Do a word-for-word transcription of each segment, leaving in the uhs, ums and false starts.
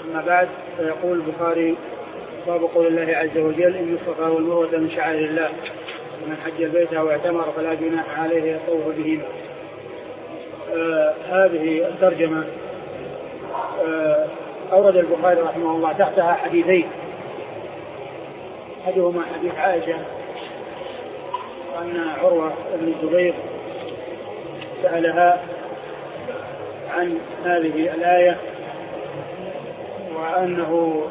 أما بعد، فيقول البخاري: باب قول الله عز وجل: إن الصفا والمروة من شعائر الله ومن حج البيت أو اعتمر فلا جناح عليه يطوف بهما. آه هذه الترجمة آه أورد البخاري رحمه الله تحتها حديثين، أحدهما حديث عائشة أن عروة بن الزبير سألها عن هذه الآية، وأنه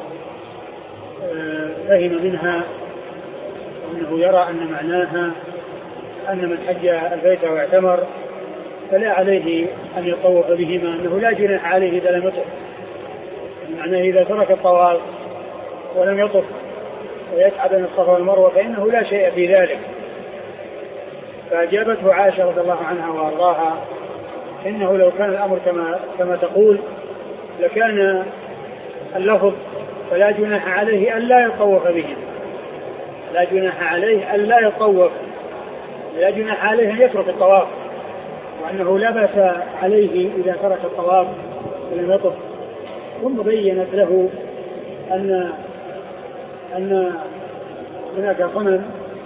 فهم منها أنه يرى أن معناها أن من حج البيت واعتمر فلا عليه أن يطوف بهما، أنه لا جناح عليه إذا لم يطف، معناه إذا ترك الطواف ولم يطف ويسعى بين الصفا والمروة فإنه لا شيء في ذلك. فأجابته عائشة رضي الله عنها وأرضاها: إنه لو كان الأمر كما كما تقول لكان اللفظ فلا جناح عليه ألا يطوف بهم، لا جناح عليه ألا يطوف، لا جناح عليه أن يترك الطواف، وأنه لا بأس عليه إذا ترك الطواف ولم يطف. ثم بينت له أن أن هناك صنم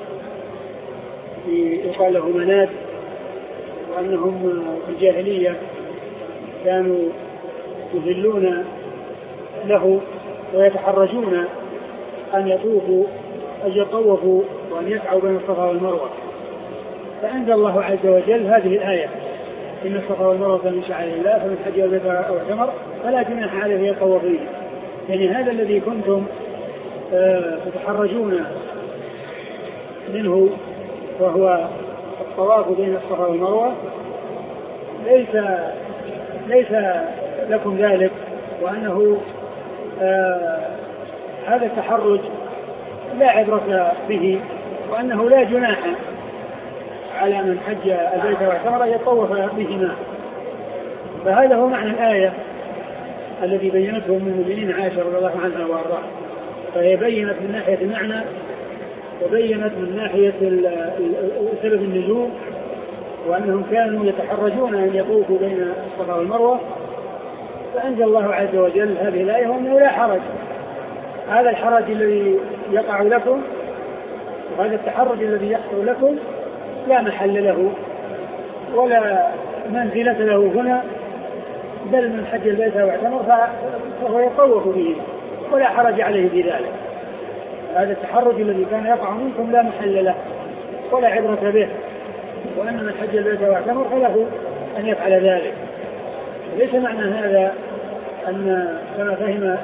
يقال له مناد، وأنهم في الجاهلية كانوا يذلون له ويتحرجون أن يطوفوا أن يطوفوا وأن يسعوا بين الصفا والمروة. فأنزل الله عز وجل هذه الآية: إن الصفا والمروة من شعائر الله فمن حج البيت أو اعتمر فلا جناح عليه يطوف به. يعني هذا الذي كنتم آه تتحرجون منه وهو الطواف بين الصفا والمروة ليس ليس لكم ذلك، وأنه آه هذا التحرج لا عبرة به، وأنه لا جناح على من حج البيت واعتمر يطوف بهما. فهذا هو معنى الآية الذي بينته من المؤمنين عائشة رضي الله عنها وأرضاها. فهي بينت من ناحية المعنى، وبينت من ناحية سبب النزول، وأنهم كانوا يتحرجون أن يطوفوا بين الصفا والمروة. فأنزل الله عز وجل هذه الآية وأنه لا حرج. هذا الحرج الذي يقع لكم وهذا التحرج الذي يحصل لكم لا محل له ولا منزلة له هنا، بل من حج البيت واعتمر فهو يطوف به ولا حرج عليه بذلك. هذا التحرج الذي كان يقع منكم لا محل له ولا عبرة به، وأن من حج البيت واعتمر فله أن يفعل ذلك. ليس معنى هذا أن كما فهم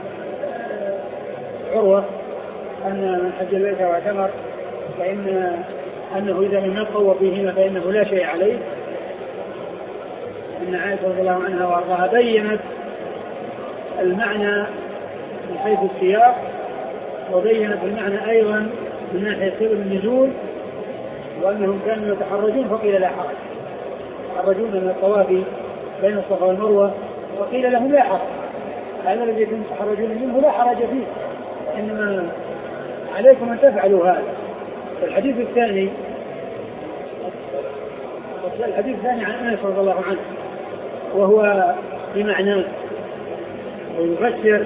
عروة أن من حج البيت واعتمر فإن أنه إذا لم يطوف بهما فإنه لا شيء عليه. إن عائشة رضي الله عنها وأرضاها بينت المعنى من حيث السياق، وبينت المعنى أيضا من ناحية سبب النزول، وأنهم كانوا يتحرجون فقيل لا حرج، يتحرجون من الطواف بين الصفا والمروة وقيل لهم لا حرج. هذا الذي كنتم تحرجون منه لا حرج فيه، إنما عليكم أن تفعلوا هذا. الحديث الثاني الحديث الثاني عن أنس رضي الله عنه، وهو بمعنى ويفسر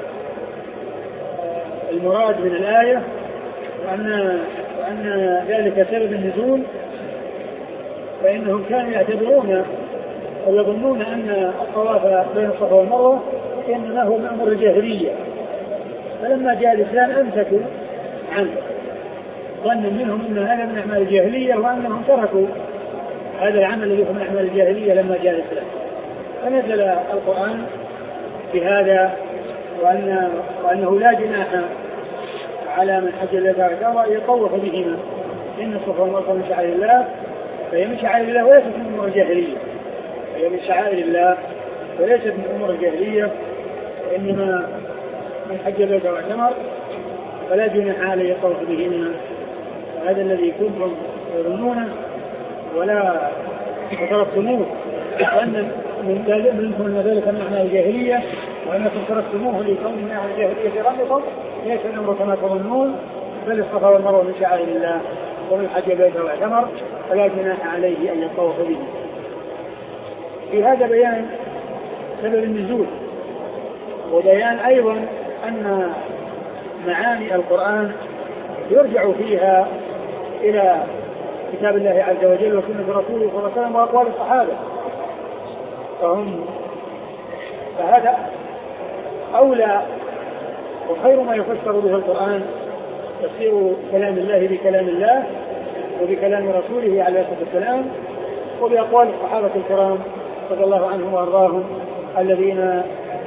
المراد من الآية، وأن وأن ذلك سبب النزول. فإنهم كانوا يعتبرون أو يظنون أن الطواف بين الصفا والمروة إنما هو من أمر الجاهلية، فلما جاء الإسلام أمسكوا عنه، ظن منهم أن هذا من أعمال الجاهلية، وأنهم تركوا هذا العمل الذي هو من أعمال الجاهلية لما جاء الإسلام. فنزل القرآن بهذا، وأن وأنه لا جناح على من حج البيت واعتمر يطوف بهما، إن الصفا والمروة من شعائر الله فهي من شعائر الله وليست من أمور الجاهلية، هي من شعائر الله وليست من أمور الجاهلية، إنما من حج البيت واعتمر فلا جناح عليه يطوف بهما. وهذا الذي كنتم تظنونه ولا تركتموه، وأن من ذلك من أعمال الجاهلية، وأنكم تركتموه لكون من أعمال الجاهلية في ربكم، ليس الأمر كما تظنون، بل الصفا والمروة من شعائر الله ومن حج البيت واعتمر فلا جناح عليه أن يطوف به. في هذا بيان سبب النزول، وبيان أيضا أن معاني القرآن يرجع فيها إلى كتاب الله عز وجل وسنة رسوله صلى الله عليه وسلم وأقوال الصحابة، فهم فهذا أولى وخير ما يفسر به القرآن تفسير كلام الله بكلام الله وبكلام رسوله عليه الصلاة والسلام وبأقوال الصحابة الكرام رضي الله عنهم وأرضاهم الذين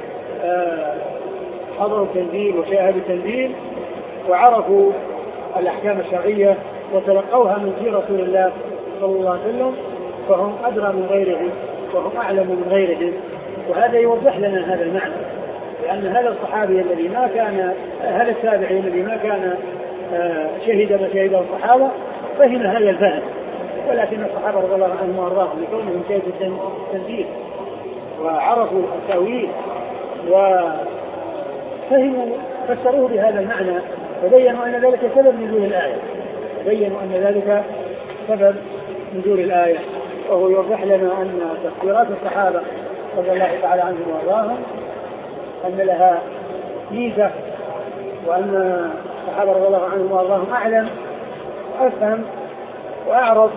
حضروا التنزيل وشاهدوا التنزيل وعرفوا الأحكام الشرعية وتلقوها من في رسول الله صلى الله عليه وسلم، فهم أدرى من غيرهم وهم أعلم من غيرهم. وهذا يوضح لنا هذا المعنى، لأن هذا الصحابي الذي ما كان هذا التابعي الذي ما كان شهد ما شهده الصحابة فهم هذا الفهم، ولكن الصحابة رضي الله عنهم وأرضاهم لكونهم شهدوا التنزيل وعرفوا التأويل وفهموا فسروه بهذا المعنى وبينوا أن ذلك سبب نزول الآية بينوا أن ذلك سبب نزول الآية. وهو يوضح لنا أن تفسيرات الصحابة رضي الله تعالى عنهم وأرضاهم أن لها ميزة، وأن الصحابة رضي الله عنهم وأرضاهم أعلم وأفهم وأعرف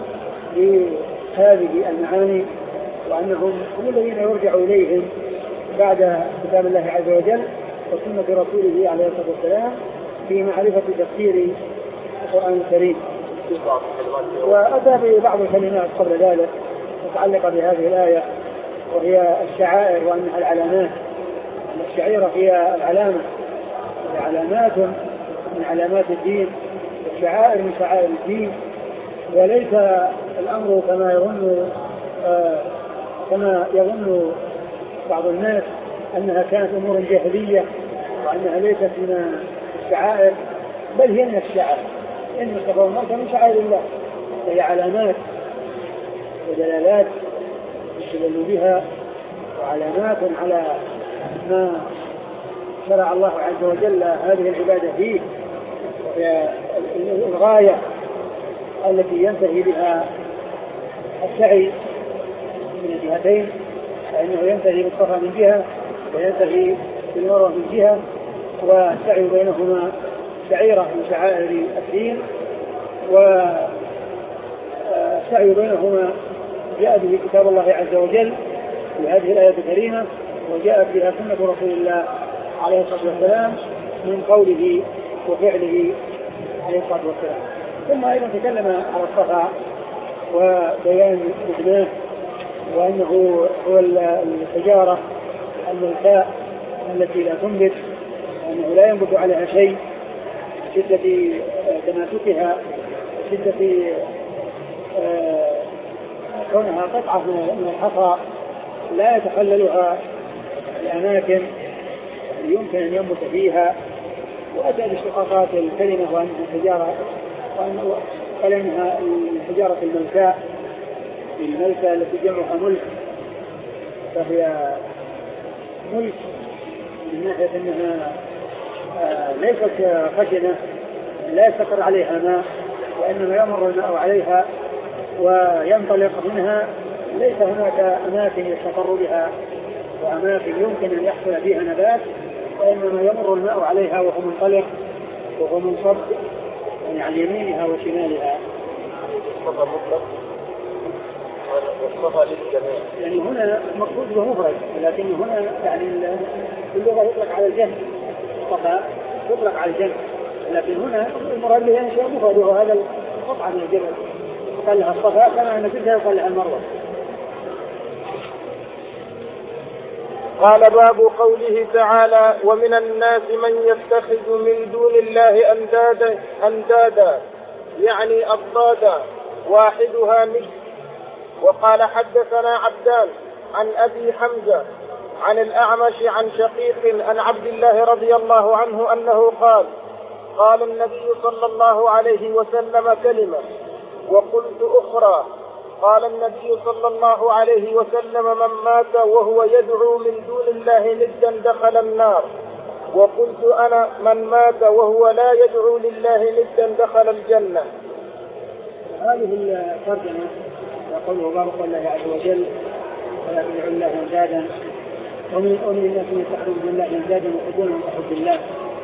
بهذه المعاني، وأنهم هم الذين يرجع إليهم بعد كتاب الله عز وجل وسنة رسوله عليه الصلاة والسلام في معرفة تفسير القرآن الكريم. وأتى ببعض الكلمات قبل ذلك متعلقة بهذه الآية وهي الشعائر وأنها العلامات. الشعيرة هي العلامة، علامات من علامات الدين، والشعائر من شعائر الدين، وليس الأمر كما يظن آه كما يظن بعض الناس أنها كانت أمور جاهلية وأنها ليست من الشعائر، بل هي من الشعائر. إن الصفا والمروة من شعائر الله، هي علامات ودلالات يستدل بها وعلامات على ما شرع الله عز وجل هذه العبادة فيه، وهي الغاية التي ينتهي بها السعي من الجهتين، فإنه ينتهي بالصفا من جهة وينتهي بالمروة من جهة، والسعي بينهما شعيرة من شعائر الدين، والسعي بينهما جاء به كتاب الله عز وجل في هذه الآية الكريمة، وجاءت بها سنة رسول الله عليه الصلاة والسلام من قوله وفعله عليه الصلاة والسلام. ثم أيضا تكلم على الصفا وبيان معناه، وأنه هو الحجارة الملكاء التي لا تنبت، وأنه لا ينبت عليها شيء شدة تماسكها شدة كونها قطعة من الحصى لا يتخللها الأماكن يمكن أن ينبت فيها. وأتى باشتقاقات الكلمة وأنها الحجارة وأنها الحجارة الملكاء، الملكة التي جمعها ملك، فهي ملك من ناحية أنها ليست خشنة لا يستقر عليها ماء، وإنما يمر الماء عليها وينطلق منها، ليس هناك أماكن يستقر بها وأماكن يمكن أن يحصل فيها نبات، وإنما يمر الماء عليها وهو منطلق وهو منصب يعني عن يمينها وشمالها. يعني هنا مقصود بمفرد، لكن هنا يعني اللغة يطلق على الجنب، الصفا يطلق على الجنب، لكن هنا المراد به شيء مفرد وهذا القطعة من الجبل، قال لها الصفا كما أن تلك يقال لها المروة. قال باب قوله تعالى ومن الناس من يتخذ من دون الله أندادا أندادا يعني أضدادا واحدها مثل. وقال حدثنا عبدان عن أبي حمزة عن الأعمش عن شقيق عن عبد الله رضي الله عنه أنه قال قال النبي صلى الله عليه وسلم كلمة وقلت أخرى. قال النبي صلى الله عليه وسلم من مات وهو يدعو من دون الله ندا دخل النار. وقلت أنا من مات وهو لا يدعو لله ندا دخل الجنة. هذه الترجمة يقوله باب الله عز وجل ولا تدعوا الله أندادا، ومن الناس من يتخذون من الله أندادا ويحبونهم كحب الله.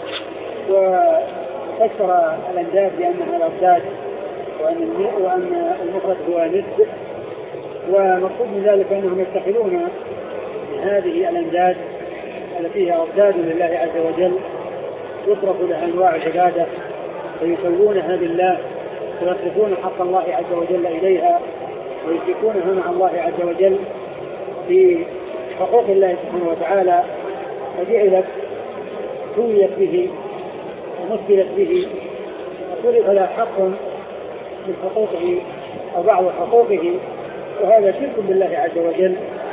وفسر الأنداد بأنها الأضداد وأن وأن المفرد هو ند، ومقصود من ذلك أنهم يتخذون من هذه الأنداد التي هي أضداد لله عز وجل يصرف لها أنواع العبادة ويسوونها بالله ويصرفون حق الله عز وجل إليها ويشركونها مع الله عز وجل في حقوق الله سبحانه وتعالى، فجعلت سويت به ومثلت به وصرف لها حق من حقوقه أو بعض حقوقه، وهذا شرك بالله عز وجل.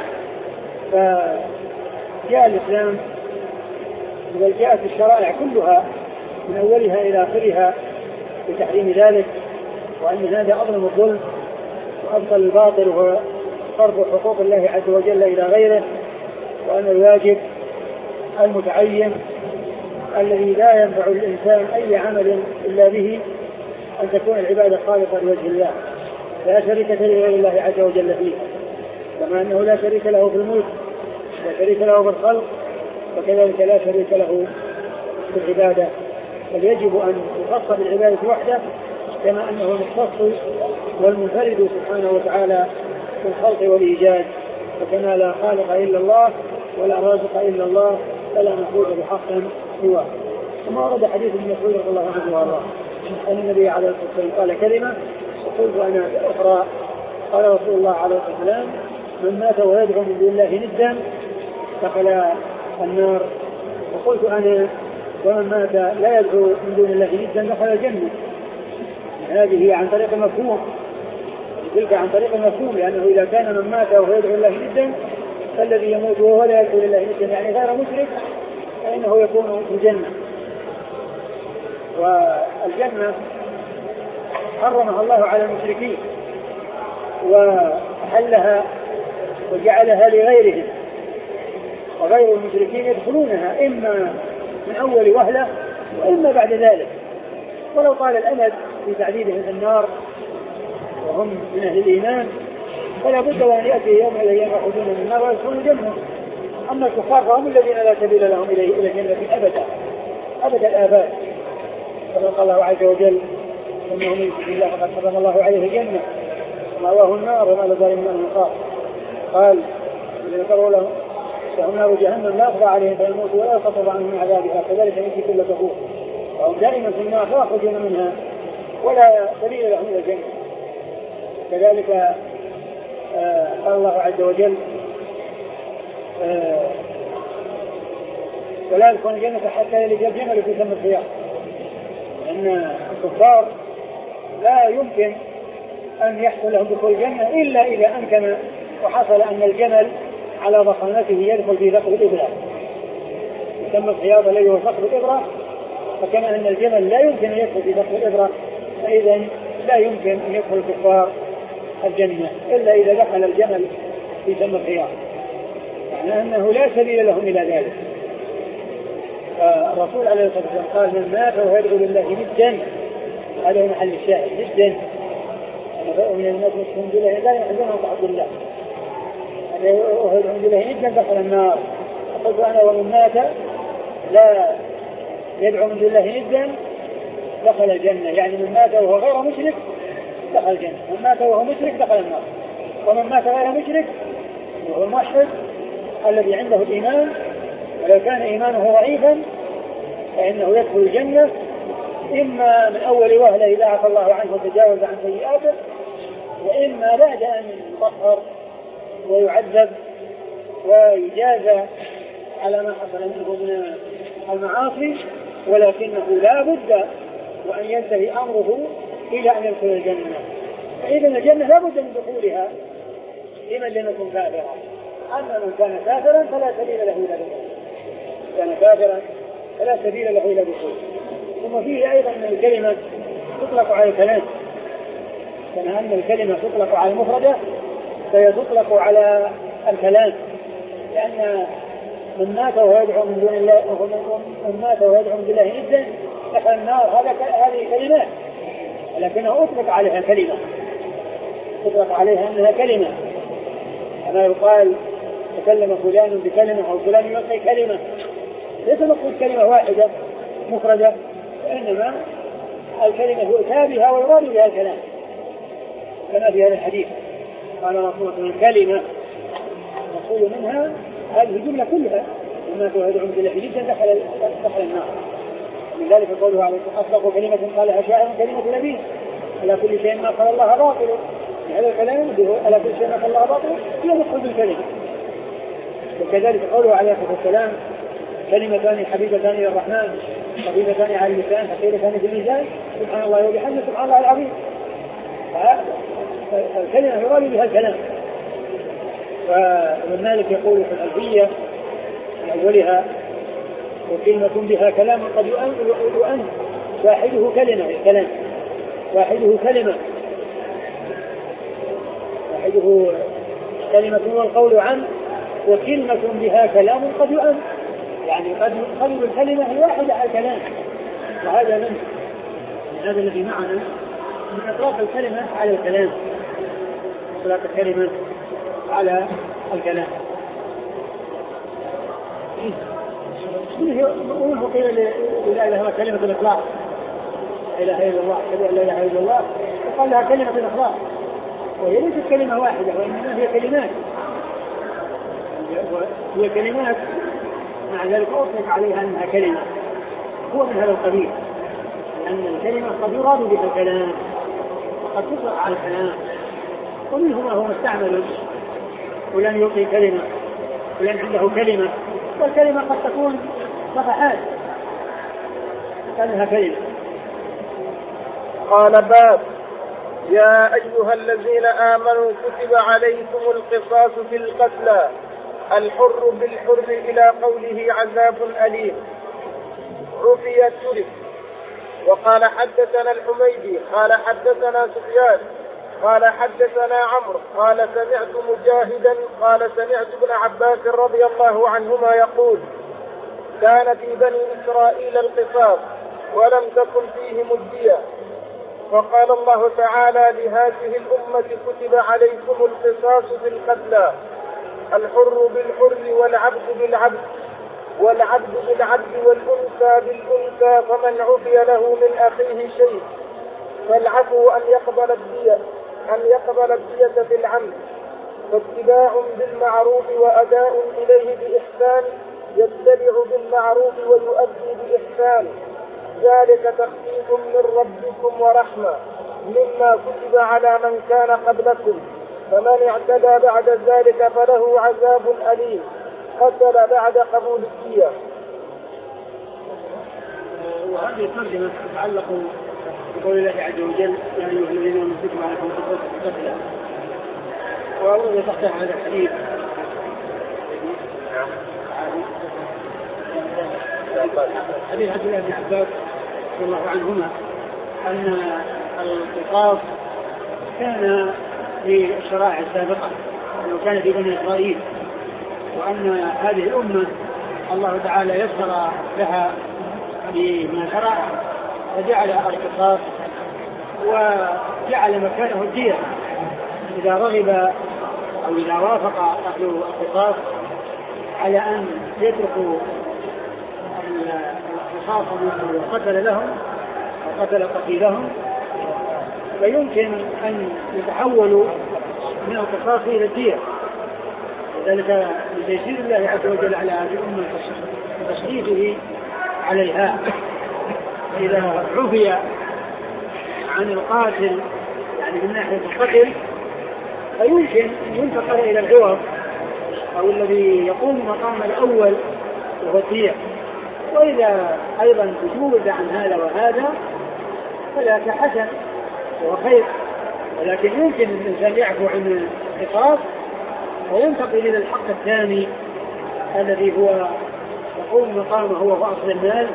فجاء الإسلام بل جاءت الشرائع كلها من أولها إلى آخرها بتحريم ذلك، وأن هذا أظلم الظلم وأبطل الباطل وهو صرف حقوق الله عز وجل إلى غيره، وأن الواجب المتعين الذي لا ينفع الإنسان أي عمل إلا به أن تكون العبادة خالصة لوجه الله لا شريك لغير الله عز وجل فيه، كما أنه لا شريك له في الملك لا شريك له في الخلق، وكذلك لا شريك له في العبادة، بل يجب أن يخص بالعبادة وحده كما أنه المختص والمنفرد سبحانه وتعالى في الخلق والإيجاد، وكما لا خالق إلا الله ولا رازق إلا الله فلا مفعول بحق سواه. ثم ورد حديث ابن مسعود رضي الله عنه وارضاه أن النبي عليه الصلاة والسلام قال كلمة وقلت أنا أخرى، قال رسول الله عليه الصلاة والسلام من مات ويدعو من دون الله ندا دخل النار، وقلت أنا ومن مات لا يدعو من دون الله ندا دخل الجنة. هذه عن طريق المفهوم، تلك عن طريق المفهوم، لأنه إذا كان من مات وهو يدعو الله ندا فالذي يموت وهو لا يدعو لله ندا يعني غير مشرك فإنه يكون في الجنة. والجنة حرمها الله على المشركين وحلها وجعلها لغيرهم، وغير المشركين يدخلونها إما من أول وهلة وإما بعد ذلك، ولو طال الأمد في تعذيبهم في النار وهم من أهل الإيمان فلا بد أن يأتي يوم من الأيام يخرجون من النار ويدخلون الجنة. أما الكفار فهم الذين لا سبيل لهم إلى الجنة أبدا أبدا الآباد، كما قال الله عز وجل إنه من يشرك بالله فقد حرم الله عليه الجنة ومأواه النار وما لظالم من أنصار. قال الذين كفروا لهم لهم نار جهنم لا يقضى عليهم فيموتوا ولا يخفف عنهم من عذابها كذلك يجزي كل كفور، وهم دائما في النار لا يخرجون منها ولا سبيل لهم إلى الجنة. كذلك آه قال الله عز وجل آه ولا يدخلون الجنة حتى يلج الجمل في سم الخياط، لأن الكفار لا يمكن أن يحصل لهم دخول الجنة إلا إذا أمكن وحصل أن الجمل على ضخامته يدخل في ثقب الإبرة، يسمى الخياط الذي هو ثقب الإبرة، فكما أن الجمل لا يمكن أن يدخل في ثقب الإبرة فإذا لا يمكن أن يدخل الكفار الجنة إلا إذا دخل الجمل في سم الخياط، يعني أنه لا سبيل لهم إلى ذلك. الرسول عليه الصلاة والسلام قال من مات وهو يدعو لله ندا، هذا هو محل الشاهد ندا، ومن الناس من دون الله لا يحزنهم كحب الله وهو يدعو لله ندا دخل النار. فقلت أنا ومن مات لا يدعو من دون الله ندا دخل الجنة، يعني من مات وهو غير مشرك دخل الجنة، من مات وهو مشرك دخل النار، ومن مات غير مشرك وهو الموحد الذي عنده الإيمان ولو كان إيمانه ضعيفا فإنه يدخل الجنة إما من أول وهلة إذا عفى الله عنه وتجاوز عن سيئاته، وإما بعد أن يطهر ويعذب ويجازى على ما حصل منه من المعاصي، ولكنه لا بد وأن ينتهي أمره إلى أن يدخل الجنة. فإذا الجنة لا بد من دخولها لمن لم يكن كافرا، أما من كان كافرا فلا سبيل له إلى دخول، كان كافرا فلا سبيل له إلى دخول. ثم فيه أيضا أن الكلمة تطلق على الكلام، كما أن الكلمة تطلق على المفردة فهي تطلق على الكلام، لأن من مات وهو يدعو من دون الله من مات وهو يدعو من دون الله ندا دخل النار، هذه كلمات لكنه أطلق عليها كلمة، أطلق عليها أنها كلمة، كما يقال تكلم فلان بكلمة أو فلان يلقي كلمة، ليس مقصود كلمة واحدة مفردة، وإنما الكلمة يؤتى بها ويراد بها الكلام، كما في هذا الحديث قال رسول الله كلمة نقول منها هذه الجملة كلها وما تدعون إلى جدا دخل دخل النار. من ذلك قوله عليه أصدق كلمة قالها شاعر كلمة نبي على كل شيء ما قال الله باطل، هذا الكلام على كل شيء ما قال الله باطل هي مقصود الكلمة. وكذلك قوله عليه الصلاة والسلام كلمتان حبيبتان إلى الرحمن خفيفتان على اللسان ثقيلتان في الميزان سبحان الله وبحمده سبحان الله العظيم. فالكلمة يراد بها الكلام. وابن مالك يقول في الألفية من أولها وكلمة بها كلام قد يؤن واحده كلمة الكلام واحده كلمة واحده كلمة والقول عن وكلمة بها كلام قد يؤن، يعني قد يقلب الكلمة الواحدة على الكلام. وهذا من هذا الذي معنا من إطلاق الكلمة على الكلام، إطلاق الكلمة على الكلام. ومنه قيل لا إله إلا كلمة الإخلاص لا إله إلا الله لا إله إلا الله وقال لها كلمة الإخلاص، وهي ليست كلمة واحدة وإنما هي كلمات هي كلمات مع ذلك أطلق عليها أنها كلمة، هو من هذا القبيل، لأن الكلمة قد يراد بها الكلام وقد تطلق على الكلام، ومنه ما هو مستعمل ولن يلقي كلمة ولن عنده كلمة، والكلمة قد تكون صفحات كانها كلمة. قال باب يا أيها الذين آمنوا كتب عليكم القصاص في القتلى الحر بالحر إلى قوله عذاب أليم عفي الترك. وقال حدثنا الحميدي قال حدثنا سفيان قال حدثنا عمرو قال سمعت مجاهدا قال سمعت ابن عباس رضي الله عنهما يقول كان في بني إسرائيل القصاص ولم تكن فيهم الدية، فقال الله تعالى لهذه الأمة كتب عليكم القصاص في القتلى الحر بالحر والعبد بالعبد والعبد بالعبد والأنثى بالأنثى، فمن عفي له من أخيه شيء فالعفو أن يقبل الدية أن يقبل الدية في العمد، فاتباع بالمعروف وأداء إليه بإحسان يتبع بالمعروف ويؤدي بإحسان، ذلك تخفيف من ربكم ورحمة مما كتب على من كان قبلكم، فمن اعتدى بعد ذلك فله عذاب أليم قتل بعد قبول الدية. وهذه الترجمة تتعلق بقول الله عز وجل يا أيها الذين آمنوا كتب عليكم القتلى، وأولا تحت هذا الحديث حديث عبد الله بن عباس رضي الله عنهما أن القصاص كان في الشرائع السابقة أنه كان في بني إسرائيل، وأن هذه الأمة الله تعالى يسر لها بما شرع فجعل القصاص وجعل مكانه الدية، إذا رغب أو إذا وافق أهل القصاص على أن يتركوا القصاص من قتل لهم وقتل قتيلهم فيمكن أن يتحولوا من القصاص إلى الدية، ذلك لتيسير الله عز وجل على هذه الأمة وتشريفه عليها. إذا عفي عن القاتل يعني من ناحية القتل فيمكن أن ينتقل إلى العوض أو الذي يقوم مقام الأول وهو الدية، وإذا أيضا تجوز عن هذا وهذا فذاك حسن وخير، ولكن يمكن الإنسان يعفو عن القصاص وينتقل إلى الحق الثاني الذي هو يقوم مقامه هو أصل المال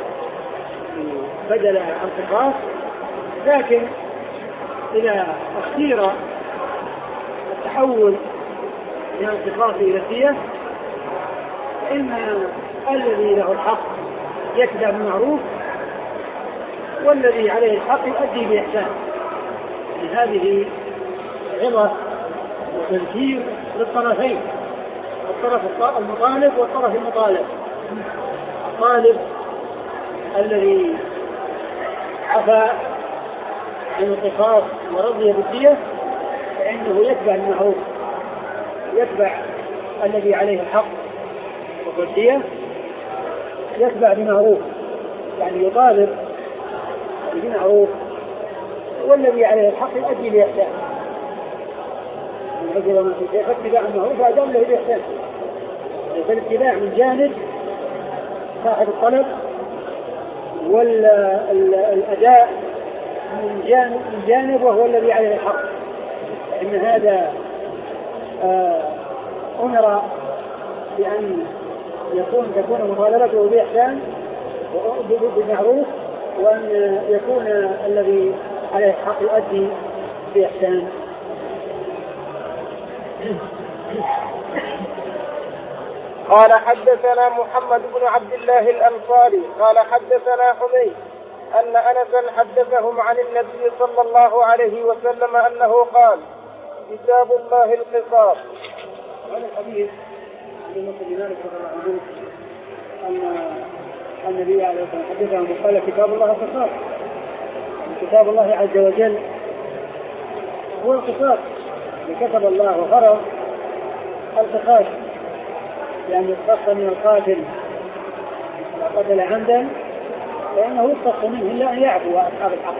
بدل القصاص، لكن إذا اختير التحول من القصاص إلى الدية فإن الذي له الحق يتبع بالمعروف والذي عليه الحق يؤدي بإحسان. هذه عظة وتذكير للطرفين، الطرف المطالب والطرف المطالب. الطالب الذي عفى عن القصاص ورضي بالدية فإنه يتبع المعروف، يتبع الذي عليه الحق والدية، يتبع بمعروف، يعني يطالب بمعروف، والذي عليه الحق يؤدي بإحسان. من أجل من فاتباع المعروف أدام له بإحسان. فالاتباع من جانب صاحب الطلب، والأداء من جانب, من جانب وهو الذي عليه الحق. إن هذا أمر بأن يكون تكون مطالبته بإحسان وبمعروف، وأن يكون الذي عليه الحق يؤدي بإحسان. قال حدثنا محمد بن عبد الله الأنصاري قال حدثنا حميد أن أنسا حدثهم عن النبي صلى الله عليه وسلم أنه قال: كتاب الله القصاص. هذا الحديث عن مسلم مالك رضي الله عنه أن النبي عليه الصلاة والسلام حدثهم وقال: كتاب الله القصاص. كتاب الله عز وجل هو القصاص، كتب الله وفرض القصاص، يعني يقتص من القاتل قتل عمدا فإنه يقتص منه إلا أن يعفو أصحاب الحق.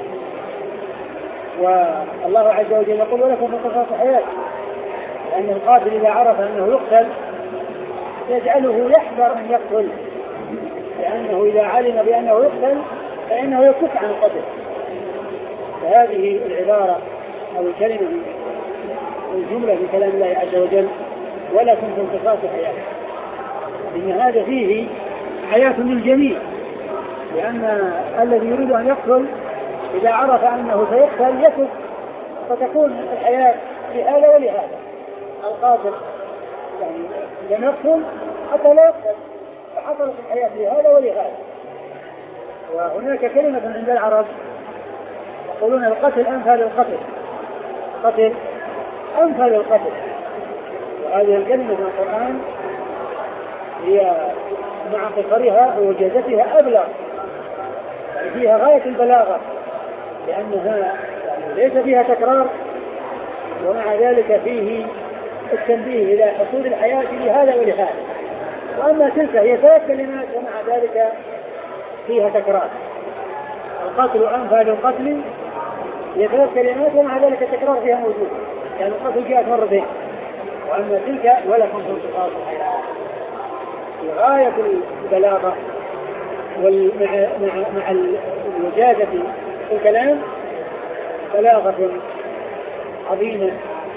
والله عز وجل يقول: ولكم في القصاص حياة، لأن القاتل إذا عرف أنه يقتل يجعله يحذر أن يقتل، لأنه إذا علم بأنه يقتل فإنه يكف عن القتل. فهذه العبارة أو الكلمة الجملة في كلام الله عز وجل: ولكم في القصاص حياة، إن هذا فيه حياة للجميع، لأن الذي يريد أن يقتل إذا عرف أنه سيقتل يكف، فتكون الحياة لهذا ولهذا. القاتل يعني لم يقتل حتى لا يقتل، فحصلت الحياة لهذا ولهذا. وهناك كلمة عند العرب يقولون: القتل أنفى للقتل، قتل أنفى للقتل. وهذه الكلمة من القرآن هي مع قصرها ووجازتها أبلغ، يعني فيها غاية البلاغة، لأنها ليس فيها تكرار، ومع ذلك فيه التنبيه إلى حصول الحياة لهذا ولهذا. وأما تلك هي ثلاث كلمات ومع ذلك فيها تكرار. القتل أنفى للقتل هي ثلاث كلمات ومع ذلك التكرار فيها موجود، يعني القتل جاءت مرتين. وأما تلك ولكم في القصاص حياة، في غاية البلاغة ومع مع الوجازة في الكلام، بلاغة عظيمة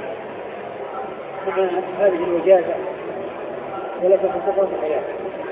مع هذه الوجازة. ولكم في القصاص حياة.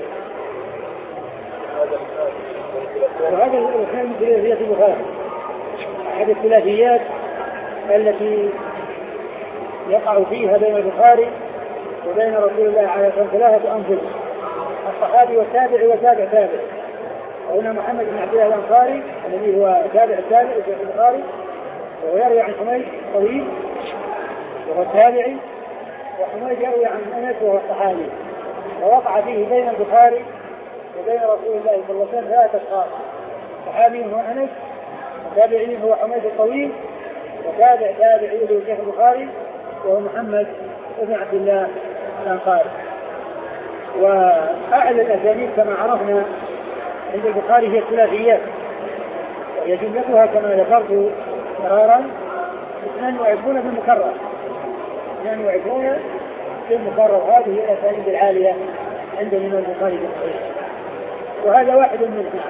وهذا الإنسان من ثلاثيات البخاري، أحد الثلاثيات التي يقع فيها بين البخاري وبين رسول الله عليه الصلاة والسلام ثلاثة أنفس: الصحابي والتابع وتابع تابع. وهنا محمد بن عبد الله الأنصاري الذي هو تابع التابع في البخاري، وهو يروي عن حميد طويل وهو التابعي، وحميد يروي عن أنس وهو الصحابي. ووقع فيه بين البخاري وبين رسول الله صلى الله عليه وسلم ثلاثة أشخاص: صحابي هو أنس، وتابعي هو حميد الطويل، وتابع تابعي له شيخ البخاري وهو محمد بن عبد الله الأنصاري. وأعلى الأسانيد كما عرفنا عند البخاري هي الثلاثيات، وهي جملتها كما ذكرت مرارا اثنان وعشرون بالمكرر، اثنان وعشرون بالمكرر. هذه الأسانيد العالية عند الإمام البخاري في الصحيح، وهذا واحد منهم.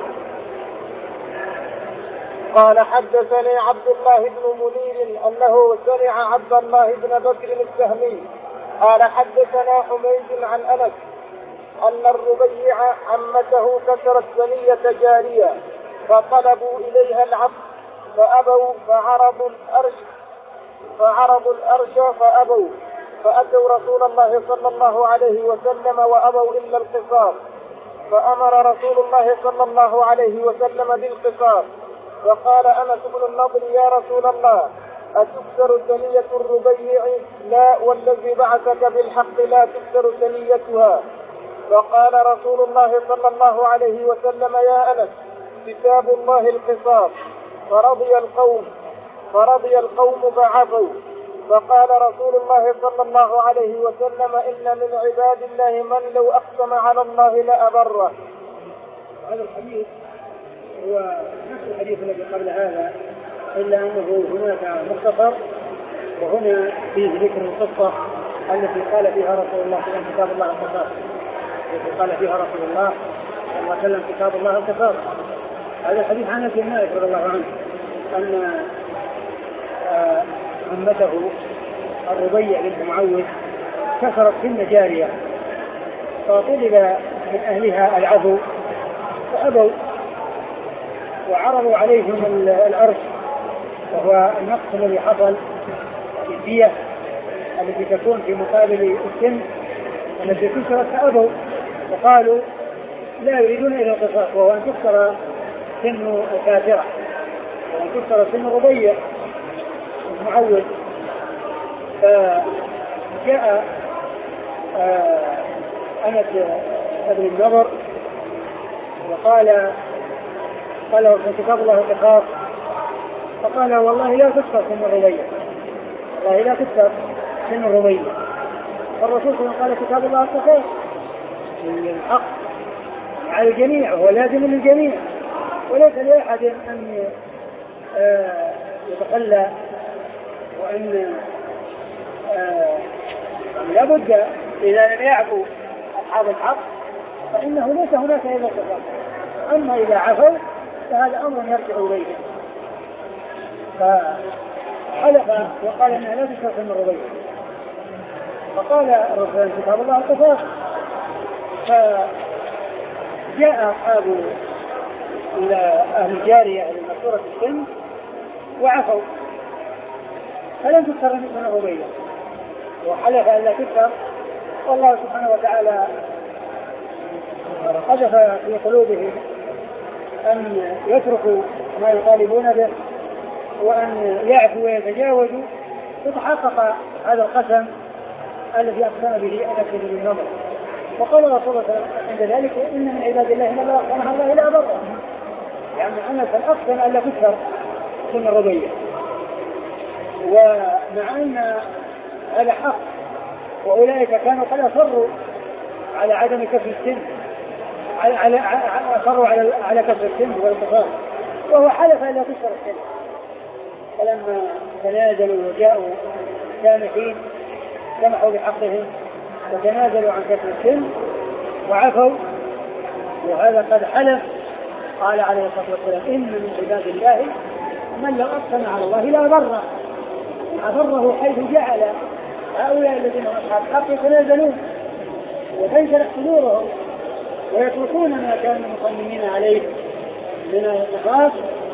قال حدثني عبد الله بن منير أنه سمع عبد الله بن بكر السهمي قال حدثنا حميد عن أنس أن الربيع عمته كسرت ثنية جارية فطلبوا إليها العبد فأبوا فعرضوا الأرش فعرضوا الأرش فأبوا فأتوا رسول الله صلى الله عليه وسلم وأبوا إلا القصاص، فأمر رسول الله صلى الله عليه وسلم بالقصاص. فقال أنس بن النضر: يا رسول الله، أتكسر ثنية الربيع؟ لا، والذي بعثك بالحق لا تكسر ثنيتها. فقال رسول الله صلى الله عليه وسلم: يا أنس، كتاب الله القصاص. فرضي القوم فرضي القوم فعفوا. فقال رسول الله صلى الله عليه وسلم: إن من عباد الله من لو أقسم على الله لأبره. هذا الحديث هو نفس الحديث الذي قبل هذا، إلا أنه هناك مختصر، وهنا فيه ذكر القصة التي قال فيها رسول الله صلى الله عليه وسلم: كتاب الله القصاص. التي قال فيها رسول الله صلى الله عليه وسلم: كتاب الله القصاص. هذا الحديث عن ابن مالك رضي الله عنه أن عمته الربيع بنت معوذ كسرت سن جارية، فطلب من أهلها العفو فأبوا، وعرضوا عليهم الأرش، وهو النقص الذي حصل في الدية التي تكون في مقابل السن التي كسرت، فأبوا وقالوا لا يريدون إلى القصاص، وهو أن تكسر سن الكافرة، وأن تكسر سن الربيع معوذ. فجاء أنس بن النضر وقال قال له: كتاب الله القصاص. فقال: والله لا تكسر سن الربيع، والله لا تكسر سن الربيع. فالرسول صلى الله عليه وسلم قال: كتاب الله القصاص، الحق على الجميع، هو لازم للجميع، وليس لأحد أن يتخلى، وأن لابد إذا لم يعفو أصحاب الحق فإنه ليس هناك إلا القصاص. أما إذا عفوا فهذا أمر يرجع إليه. فحلف وقال إنها لا تكسر سن الربيع. فقال الرسول: كتاب الله القصاص. فجاء أصحاب أهل الجارية المكسورة السن وعفوا، فلم تكسر سن الربيع، وحلف أن لا تكسر. والله سبحانه وتعالى قذف في قلوبهم أن يتركوا ما يطالبون به وأن يعفوا ويتجاوزوا، فتحقق هذا القسم الذي أقسم به أنس بن النضر. وقال رسول الله صلى الله عليه وسلم عند ذلك: إن من عباد الله من لا أقسم الله لا أبره. يعني أنس أقسم أن لا تكسر سن الربيع، ومع أن هذا حق، وأولئك كانوا قد أصروا على عدم كسر السن، على على أصروا على على كسر السن والقصاص، وهو حلف أن لا تكسر السن. فلما تنازلوا وجاءوا كان حين سمحوا بحقهم وتنازلوا عن كسر السن وعفوا، وهذا قد حلف. قال عليه الصلاة والسلام: إن من عباد الله من لو أقسم على الله لا أبره، أبره حيث جعل هؤلاء الذين أصحاب الحق يتنازلون وتنشرح صدورهم ويتركون ما كانوا مصممين عليه من القصاص.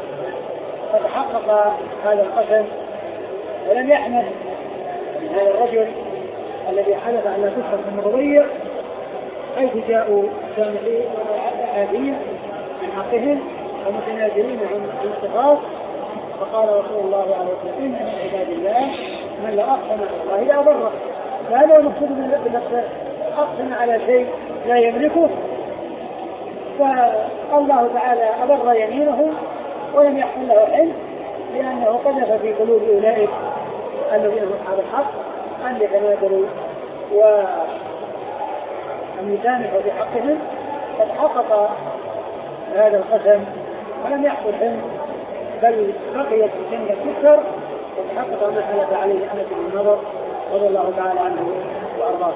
فتحقق هذا القسم ولم يحمد من هذا الرجل الذي حدث أن لا تكسر سن الربيع، حيث جاءوا سامحين من حقهم ومتنازلين عن القصاص. فقال رسول الله عليه وسلم: إن من عباد الله من لا أقسم على الله لا أبره. فهذا المقصود بالأقسام، أقسم على شيء لا يملكه، فالله تعالى أبر يمينه ولم يحصل له حلم، لأنه قذف في قلوب أولئك الذين هم أصحاب الحق أن يتنازلوا وأن يسامحوا بحقهم. فتحقق هذا القسم ولم يحصل حلم، بل بقيت سن الكفر، وتحقق ما حلف عليه أنس بن النضر رضي الله تعالى عنه وأرضاه.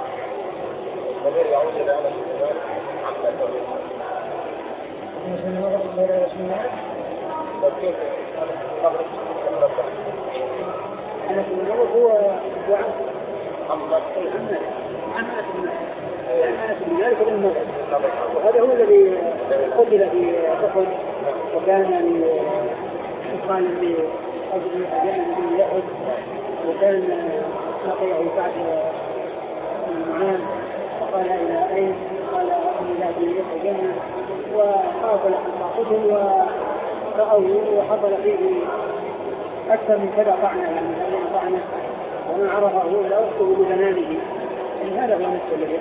يعود إلى أنس بن مالك أنس بن النضر غير رسول الله. أنس بن النضر هو هو عن أنس بن مالك بن النضر، وهذا هو الذي قتل في أحد، وكان يقال لأجل أجل بن يأخذ، وكان لقيه بعد المعان فقال: إلى أين؟ قال: أني ذهب إلى الجنة. وقاتل حتى قتل ورأوه وحصل فيه أكثر من كذا طعنة يعني من طعنة وما عرفه هو لا يخطب ببنانه هذا هو نفس الذي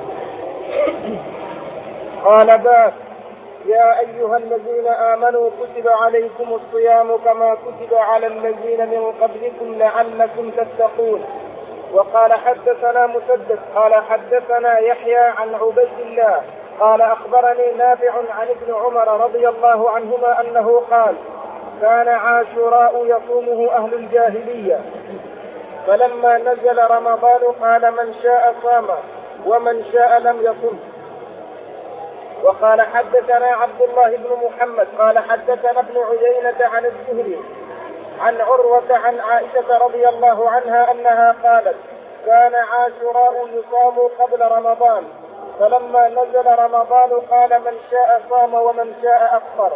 قال باب يا أيها الذين آمنوا كتب عليكم الصيام كما كتب على الذين من قبلكم لعلكم تتقون. وقال حدثنا مسدد قال حدثنا يحيى عن عبيد الله قال أخبرني نافع عن ابن عمر رضي الله عنهما أنه قال كان عاشوراء يصومه أهل الجاهلية فلما نزل رمضان قال من شاء صام ومن شاء لم يصم. وقال حدثنا عبد الله بن محمد قال حدثنا ابن عيينة عن الزهري عن عروة عن عائشة رضي الله عنها أنها قالت كان عاشوراء يصام قبل رمضان فلما نزل رمضان قال من شاء صام ومن شاء أفطر.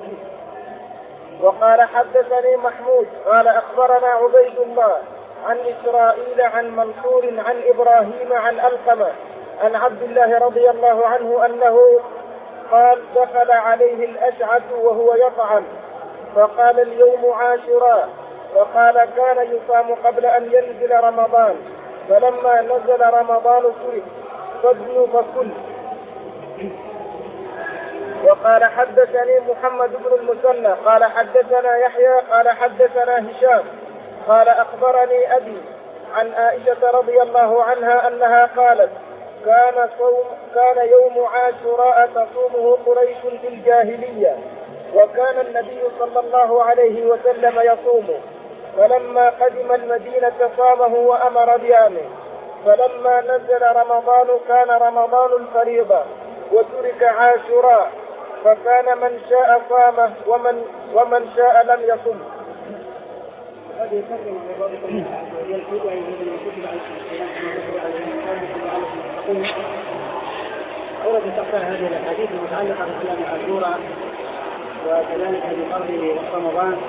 وقال حدثني محمود قال أخبرنا عبيد الله عن إسرائيل عن منصور عن إبراهيم عن ألقمة عن عبد الله رضي الله عنه أنه قال دخل عليه الأشعث وهو يطعم فقال اليوم عاشوراء فقال كان يصام قبل أن ينزل رمضان فلما نزل رمضان ترك فادنوا فكل. وقال حدثني محمد بن المثنى قال حدثنا يحيى قال حدثنا هشام قال أخبرني أبي عن عائشة رضي الله عنها أنها قالت كان صوم كان يوم عاشوراء تصومه قريش في الجاهلية وكان النبي صلى الله عليه وسلم يصومه فلما قدم المدينة صامه وأمر بيامه فلما نزل رمضان كان رمضان الفريضة وترك عاشوراء فكان من شاء صامه ومن ومن شاء لم يصم. هذه ترجمة لبابكم يلحق ويجب كتب على الصيام أورد تحت هذه الأحاديث المتعلقة بصيام عاشوراء وكذلك بقرب رمضان.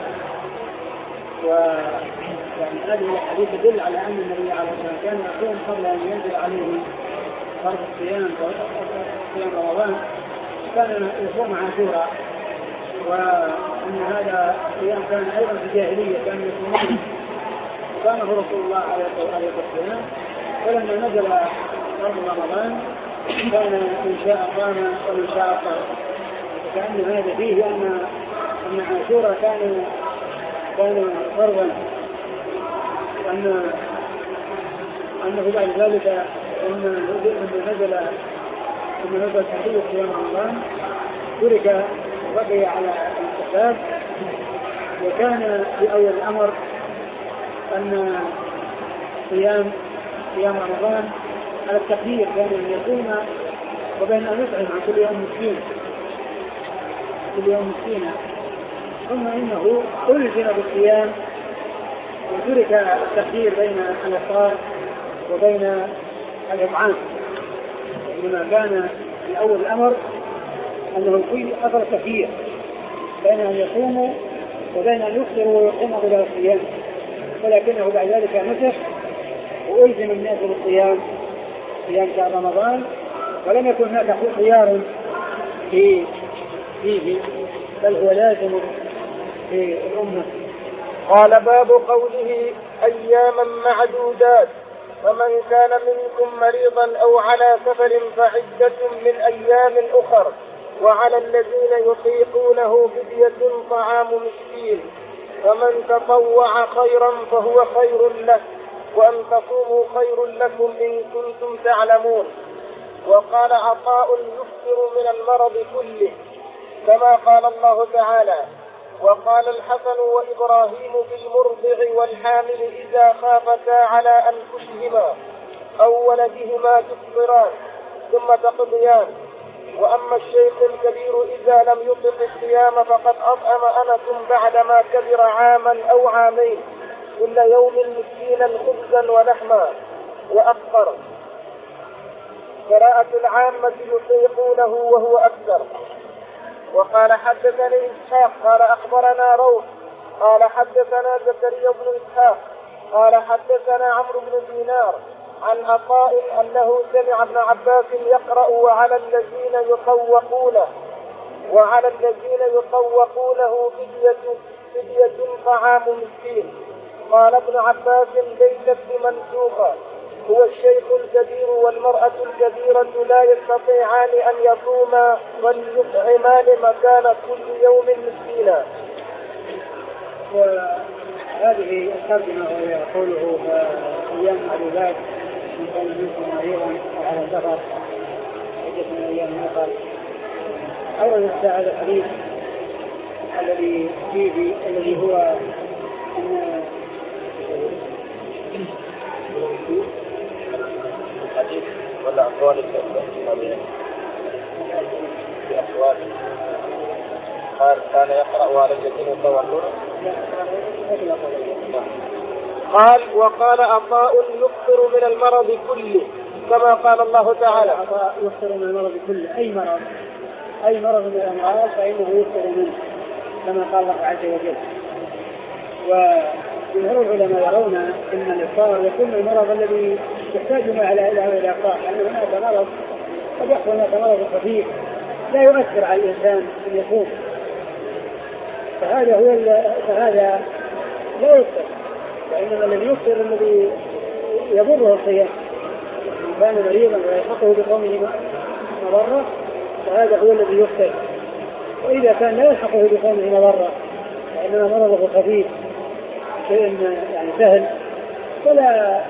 ويعني هذه الأحاديث تدل على أن النبي عليه الصلاة والسلام كان يصوم قبل أن ينزل عليه فرض الصيام وصيام رمضان كان يصوم عاشوراء وأن هذا الصيام كان أيضا في الجاهلية كان يصومون وكانه رسول الله عليه الصلاة والسلام فلما نزل فرض رمضان كان من شاء قام ومن شاء أفطر. وكأن هذا فيه أن أن عاشوراء كان كان فرضا أن أنه بعد ذلك أن نزل ثم نزل تحديد صيام رمضان ترك بقي على الكتاب. وكان في أول الأمر أن صيام صيام رمضان على التقدير كان أن يكون وبين أن يطعم عن كل يوم مسكين كل يوم مسكينا ثم إنه ألزم بالصيام وترك التقدير بين الإفطار وبين الإطعام. إنما كان في أول الأمر أنه في أثر كثير بين أن يصوموا وبين أن يفطروا ويقوموا إلى الصيام ولكنه بعد ذلك نسخ وألزم الناس بالصيام صيام شهر رمضان ولم يكن هناك خيار في فيه بل هو لازم في الأمة. قال باب قوله أياما معدودات فمن كان منكم مريضا أو على سفر فعدة من أيام أخر وعلى الذين يطيقونه فدية طعام مسكين فمن تطوع خيرا فهو خير له وأن تصوموا خير لكم إن كنتم تعلمون. وقال عطاء يفطر من المرض كله كما قال الله تعالى وقال الحسن وإبراهيم في المرضع والحامل إذا خافتا على أنفسهما أو ولدهما تفطران ثم تقضيان. وأما الشيخ الكبير إذا لم يطق الصيام فقد أطعم أنس بعدما كبر عاما أو عامين كل يوم مسكينا خبزا ولحما وأفطر. قراءة العامة يطيقونه وهو أكثر. وقال حدثني إسحاق قال أخبرنا روح قال حدثنا زكريا بن إسحاق قال حدثنا عمرو بن دينار عن عطاء أنه سمع ابن عباس يقرأ وعلى الذين يطوقونه وعلى الذين يطوقونه فدية فدية طعام مسكين. قال ابن عباس ليست بمنسوخة، هو الشيخ الكبير والمرأة الكبيرة لا يستطيعان أن يصوما وليطعمان مكان كل يوم مسكينا. وهذه الترجمة وهي قوله أيام معدودات من كان منكم مريضا وعلى سفر عدة من أيام أخرى. أولا هذا الحديث الذي فيه الذي هو أن الحديث ولا أقوال الإمامين في أقوال قال كان يقرأ على الذين يتولون. قال وقال عطاء يكثر من المرض كله كما قال الله تعالى. عطاء يكثر من المرض كله، أي مرض أي مرض من الأمراض فإنه يكثر منه كما قال الله عز وجل. وجمهور العلماء يرون أن الإفطار يكون المرض الذي يحتاج ما على إلى الإفطار، لأن هناك مرض قد يحصل هناك مرض خفيف لا يؤثر على الإنسان أن يصوم، فهذا هو فهذا لا يفطر، وإنما الذي يفطر الذي يضره الصيام. إن كان مريضا ويلحقه بصومه مضرة فهذا هو الذي يفطر، وإذا كان لا يلحقه بصومه مضرة وإنما مرضه خفيف شيء يعني سهل فلا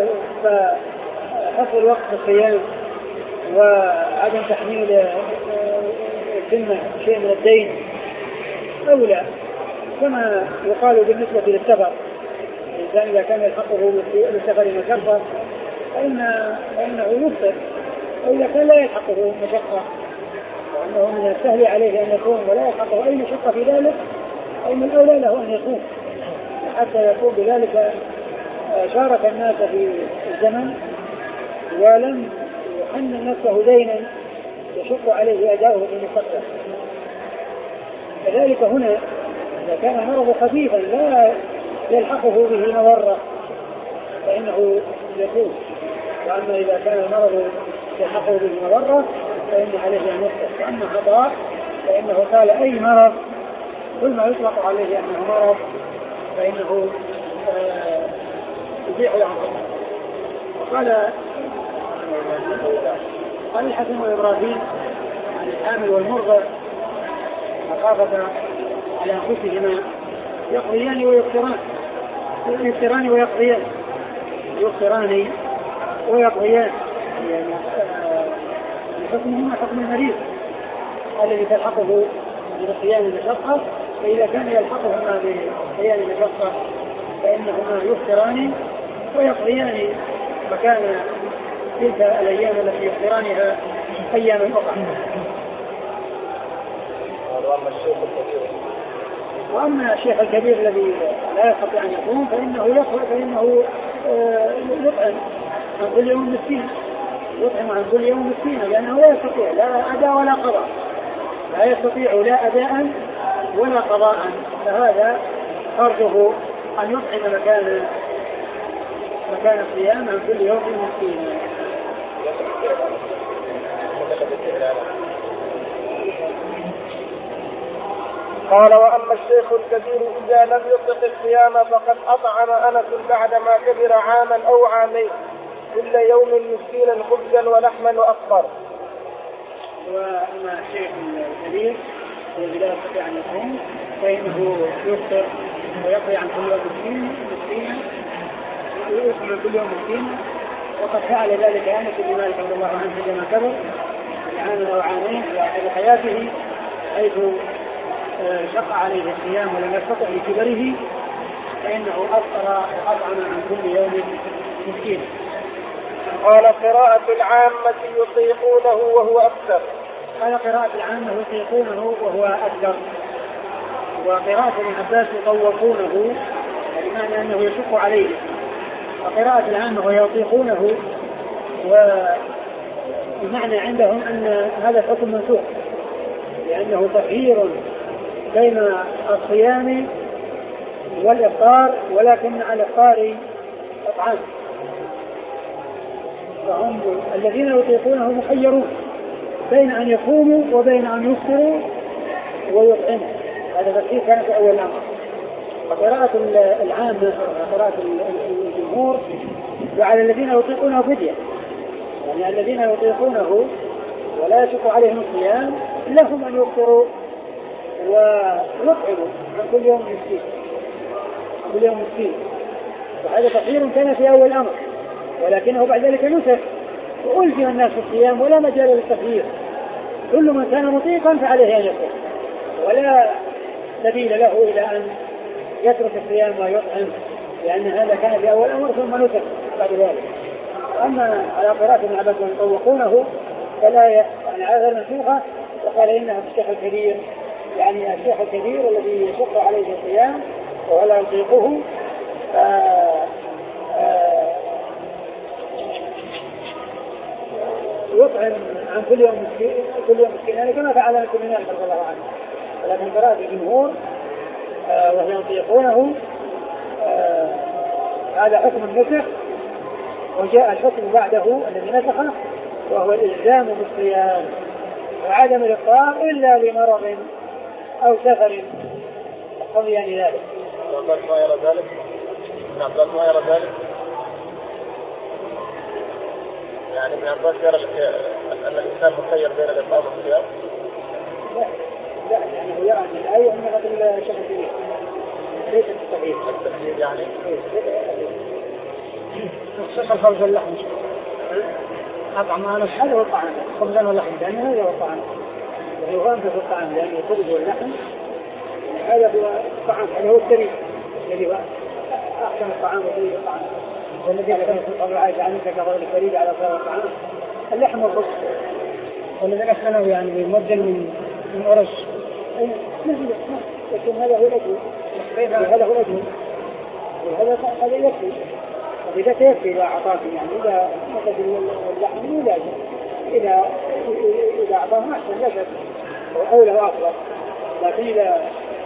فحصل وقت الصيام وعدم تحميل الذمة شيء من الدين أولى، كما يقال بالنسبة للسفر. الإنسان إذا كان يلحقه بالسفر مشقة فإنه يفطر، وإذا كان لا يلحقه مشقة وأنه من السهل عليه أن يصوم ولا يلحقه أي مشقة في ذلك فإن الأولى له أن يصوم حتى يكون بذلك شارك الناس في الزمن ولم يحمل نفسه دينا يشق عليه أداؤه في المستقبل. كذلك هنا إذا كان مرض خفيفا لا يلحقه به مضرة فإنه يصوم، وأما إذا كان المرض يلحقه به مضرة فإن عليه أن يفطر. وأما خطأ فإنه قال أي مرض كل ما يطلق عليه أنه مرض فإنه يبيح له. وقال قال الحسن وإبراهيم عن الحامل والمرضع مخافة على أنفسهما يقضيان ويفطران يفطران ويقضيان يفطران ويقضيان يعني حكمهما حكم المريض الذي تلحقه بصيام المشقة، فإذا كان يلحقهما بصيام المشقة فإنهما يفطران ويقضيان مكان تلك الأيام التي يفطرانها أيام أخرى. وأما الشيخ الكبير الذي لا يستطيع أن يصوم فإنه يقضي فإنه يطعم عن كل يوم مسكين يطعم عن كل يوم مسكين لأنه لا يستطيع لا أداء ولا قضاء لا يستطيع لا أداء ولا قضاء، فهذا فرضه أن يطعم مكان مكان الصيام عن كل يوم مسكين. قال وأما الشيخ الكبير إذا لم يطق الصيام فقد أطعم أنس بعدما كبر عاما أو عامين كل يوم مسكينا خبزا ولحما وأصفر. وأما الشيخ الكبير الذي لا يستطيع أن يصوم فإنه يفطر ويقضي عن كل يوم مسكين مسكينا ويطعم كل يوم مسكينا، وقد فعل ذلك أنس بن مالك رضي الله عنه عندما كبر عاما أو عامين في حياته حيث شق عليه الصيام ولم يستطع لكبره فإنه أفطر وأطعم عن كل يوم مسكين. قال قراءة العامة يطيقونه وهو أكثر. قال قراءة العامة يطيقونه وهو أكثر، وقراءة ابن عباس يطوقونه بمعنى أنه يشق عليه، وقراءة العامة ويطيقونه وبمعنى عندهم أن هذا الحكم منسوخ لأنه تغيير بين الصيام والإفطار، ولكن على الإفطار أطعام، فهم الذين يطيقونه مخيرون بين أن يصوموا وبين أن يفطروا ويطعموا. هذا تفسير كان في أول الأمر. وقراءة العامة وقراءة الجمهور وعلى الذين يطيقونه فدية، يعني الذين يطيقونه ولا يشق عليهم الصيام لهم أن يفطروا ويطعموا عن كل يوم مسكين، كل يوم مسكين. وهذا تقدير كان في أول الأمر، ولكنه بعد ذلك نسخ وألزم الناس في الصيام ولا مجال للتغيير. كل من كان مطيقا فعليه أن يفطر، ولا سبيل له إلى أن يترك الصيام ويطعم، لأن هذا كان في أول الأمر ثم نسخ بعد ذلك. أما على قراءة ابن عباس يطوقونه فلا، يعني هذا منسوخة. وقال إنها في الشيخ الكبير، يعني الشيخ الكبير الذي يشق عليه الصيام ولا يطيقه يطعم عن كل يوم مسكين، كل يوم مسكين، يعني كما فعل ابن مالك رضي الله عنه. ولكن قراءة الجمهور وهي يطيقونه هذا حكم النسخ، وجاء الحكم بعده الذي نسخه وهو الإلزام بالصيام وعدم الإفطار إلا لمرض أو سفر قضيان ذلك. عباس ما يرى ذلك؟ ابن عباس ما يرى ذلك؟ يعني ابن عباس يرى أن الإنسان مخير بين الإفطار والصيام؟ لا لا، يعني هو يرى أن الآية أنها قتل الشيخ الكبير ليس التغيير. التغيير يعني؟ خصوصا الخبز واللحم أطعم أنا هذا هو الطعام، خبزا واللحم، لأن هذا هو الطعام، يعني هو أنفس الطعام، لأن الخبز واللحم هذا هو الطعام، هذا هو السريع الذي هو أحسن الطعام وطيب الطعام. والذي كان في قبل عائشة عنك كفر الفريد على صار الطعام اللحم والخبز، والذي أحسنه يعني ممدن من من أرش، لكن هذا هو الأجل، هذا هو الأجل، وهذا هذا يكفي. إذا تيسي إذا أعطاك، يعني إذا مدد اللحم مو لازم، إذا إذا أعطاهم أحسن لك أولى وأفضل. لكن إذا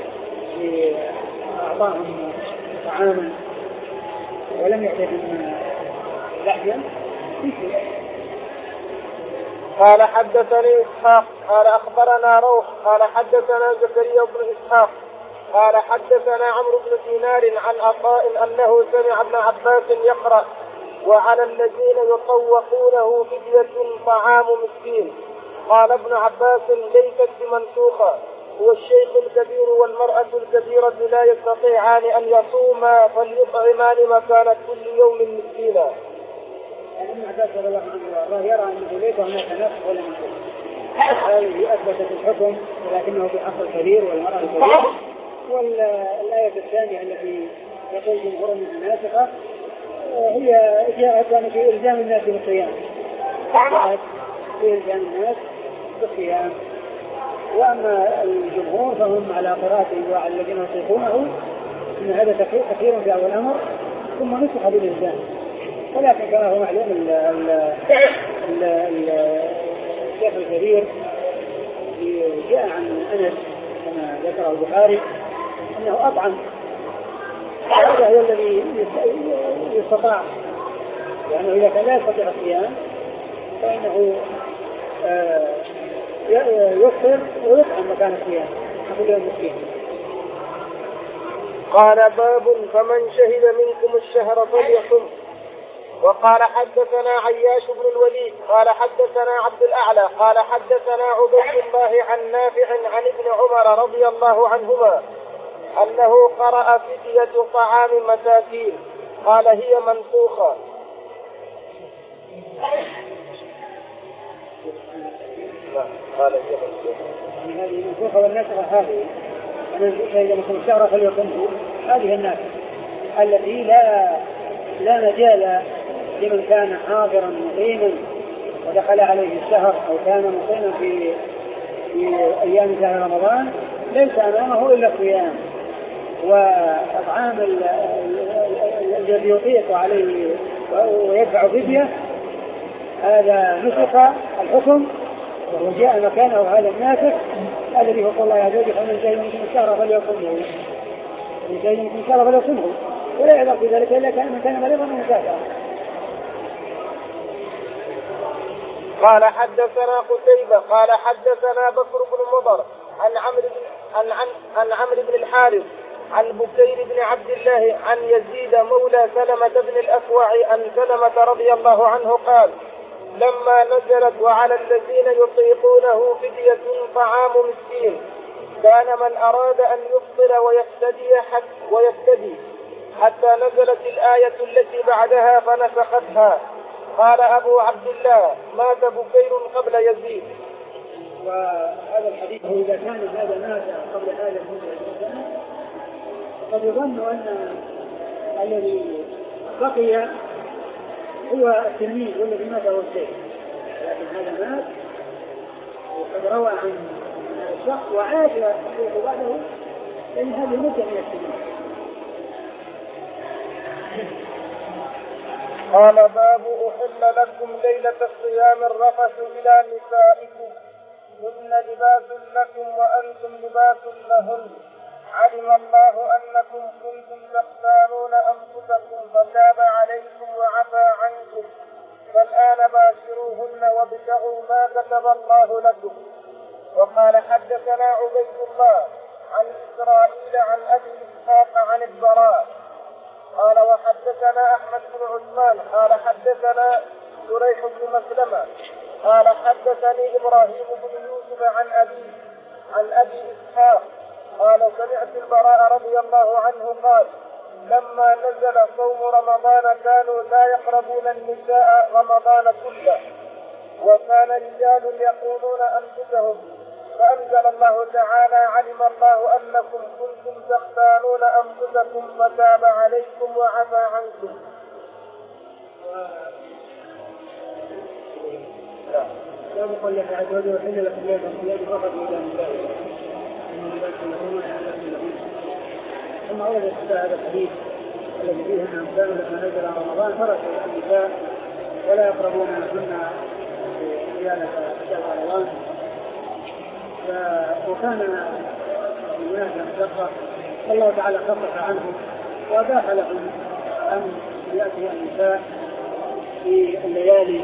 أعطاهم طعاما ولم يعطيهم لحما يكفي. قال حدثني إسحاق قال أخبرنا روح قال حدثنا زكريا بن إسحاق قال حدثنا عمرو بن دينار عن عطاء أنه سمع ابن عباس يقرأ وعلى الذين يطوقونه فدية طعام مسكين. قال ابن عباس ليست بمنسوخة، هو الشيخ الكبير والمرأة الكبيرة لا يستطيعان أن يصوما فليطعمان مكان كل يوم مسكينا. ابن عباس رضي الله عنه يرى أنه ليس هناك نسخ ولا منسوخ، هذه أثبتت الحكم ولكنه في حق الكبير والمرأة الكبيرة. والآية الثانية التي يقول جمهور من الناسخة هي جاءت في إلزام الناس بالصيام، جاءت في إلزام الناس بالصيام. وأما الجمهور فهم على قراءته وعلى الذين يطيقونه أن هذا كثير في أول الأمر ثم نسخ بالإلزام. ولكن كما هو معلوم الشيخ الكبير جاء عن أنس كما ذكره البخاري أنه أطعم، هذا هو الذي يستطاع، لأنه إذا كان لا يستطيع الصيام فإنه يفطر ويطعم مكان الصيام كل يوم مسكين. قال باب فمن شهد منكم الشهر فليصم. وقال حدثنا عياش بن الوليد قال حدثنا عبد الأعلى قال حدثنا عبيد الله عن نافع عن ابن عمر رضي الله عنهما أنه قرأ فدية طعام مساكين. قال هي منسوخة. قال هي منسوخة. هذه منسوخة والناسخة هذه أنا إذا مثل الشهر فليصمه، هذه الناسخة التي لا لا مجال لمن كان حاضرا مقيما ودخل عليه الشهر أو كان مقيما في في أيام شهر رمضان ليس أمامه إلا الصيام وأطعام الذي يطيق عليه ويدفع فدية. هذا نسخ الحكم وجاء مكانه هذا الناسخ الذي هو قول الله عز وجل فمن شهد منكم الشهر فليصمه، من شهد منكم الشهر فليصمه، ولا يعذر في ذلك إلا كان من كان مريضا ومسافرا. قال حدثنا قتيبة قال حدثنا بكر بن مضر عن عمرو بن عن عن عن عمرو بن الحارث عن بكير بن عبد الله عن يزيد مولى سلمة بن الأكوع عن سلمة رضي الله عنه قال لما نزلت وعلى الذين يطيقونه فدية طعام مسكين كان من أراد أن يفطر ويفتدي حتى, ويفتدي حتى نزلت الآية التي بعدها فنسختها. قال أبو عبد الله مات بكير قبل يزيد. وهذا الحديث إذا كان هذا مات قبل هذا المدة قد يظن أن الذي بقي هو التلميذ والذي مات هو الشيخ، لكن هذا مات وقد روى عن الشخص وعاش الشيخ بعده، لأن هذه مدة من التلميذ. قال باب أحل لكم ليلة الصيام الرفث إلى نسائكم هن لباس لكم وأنتم لباس لهن علم الله أنكم كنتم تختارون أنفسكم فتاب عليكم وعفى عنكم فالآن باشروهن وابتغوا ما كتب الله لكم. وقال حدثنا عبيد الله عن إسرائيل عن أبي إسحاق عن البراء قال وحدثنا أحمد بن عثمان قال حدثنا سريح بن مسلمة قال حدثني إبراهيم بن يوسف عن أبي عن أبي إسحاق قال سمعت البراء رضي الله عنه قال لما نزل صوم رمضان كانوا لا يقربون النساء رمضان كله وكان رجال يقولون أنفسهم فأنزل الله تعالى علم الله أنكم كنتم تختانون أنفسكم فتاب عليكم وعفى عنكم. لا بقول لك عز وجل وحل لكم ليلة الصيام الرفث إلى نسائكم ثم أورد هذا الحديث الذي فيه أنهم كانوا لما نزل رمضان تركوا النساء ولا يقربون منهن في صيانة شهر رمضان، وكان المناسبة مشقة الله تعالى خفف عنهم وأباح لهم أن يأتي النساء في الليالي،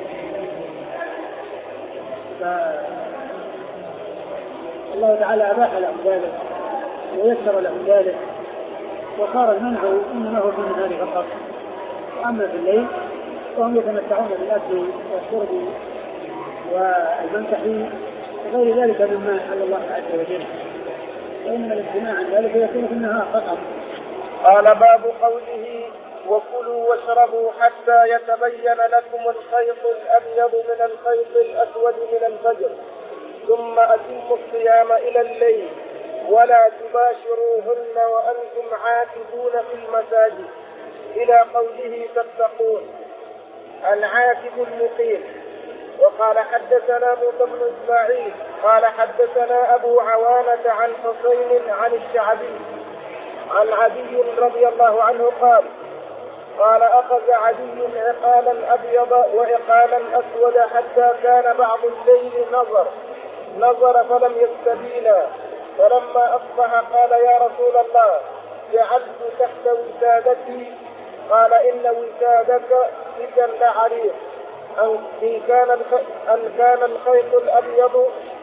فالله تعالى أباح لهم ذلك ويسر لهم ذلك، وصار المنع إنه في النهار فقط، أما في الليل وهم يتمتعون بالأكل والشرب والمنكح وغير ذلك مما حل الله عز وجل، وإنما الامتناع عن ذلك يكون في النهار فقط. قال باب قوله وكلوا واشربوا حتى يتبين لكم الخيط الأبيض من الخيط الأسود من الفجر ثم أتموا الصيام إلى الليل ولا تباشروهن وأنتم عاكفون في المساجد إلى قوله تتقون العاكف المقيم. وقال حدثنا موسى بن إسماعيل قال حدثنا أبو عوانة عن حسين عن الشعبي عن عدي رضي الله عنه قال قال أخذ عدي عقالا أبيض وعقالا أسود حتى كان بعض الليل نظر نظر فلم يستبينا، فلما أصبح قال يا رسول الله جعلت تحت وسادتي قال إن وسادك إذا لعريق أن كان أن كان الخيط الأبيض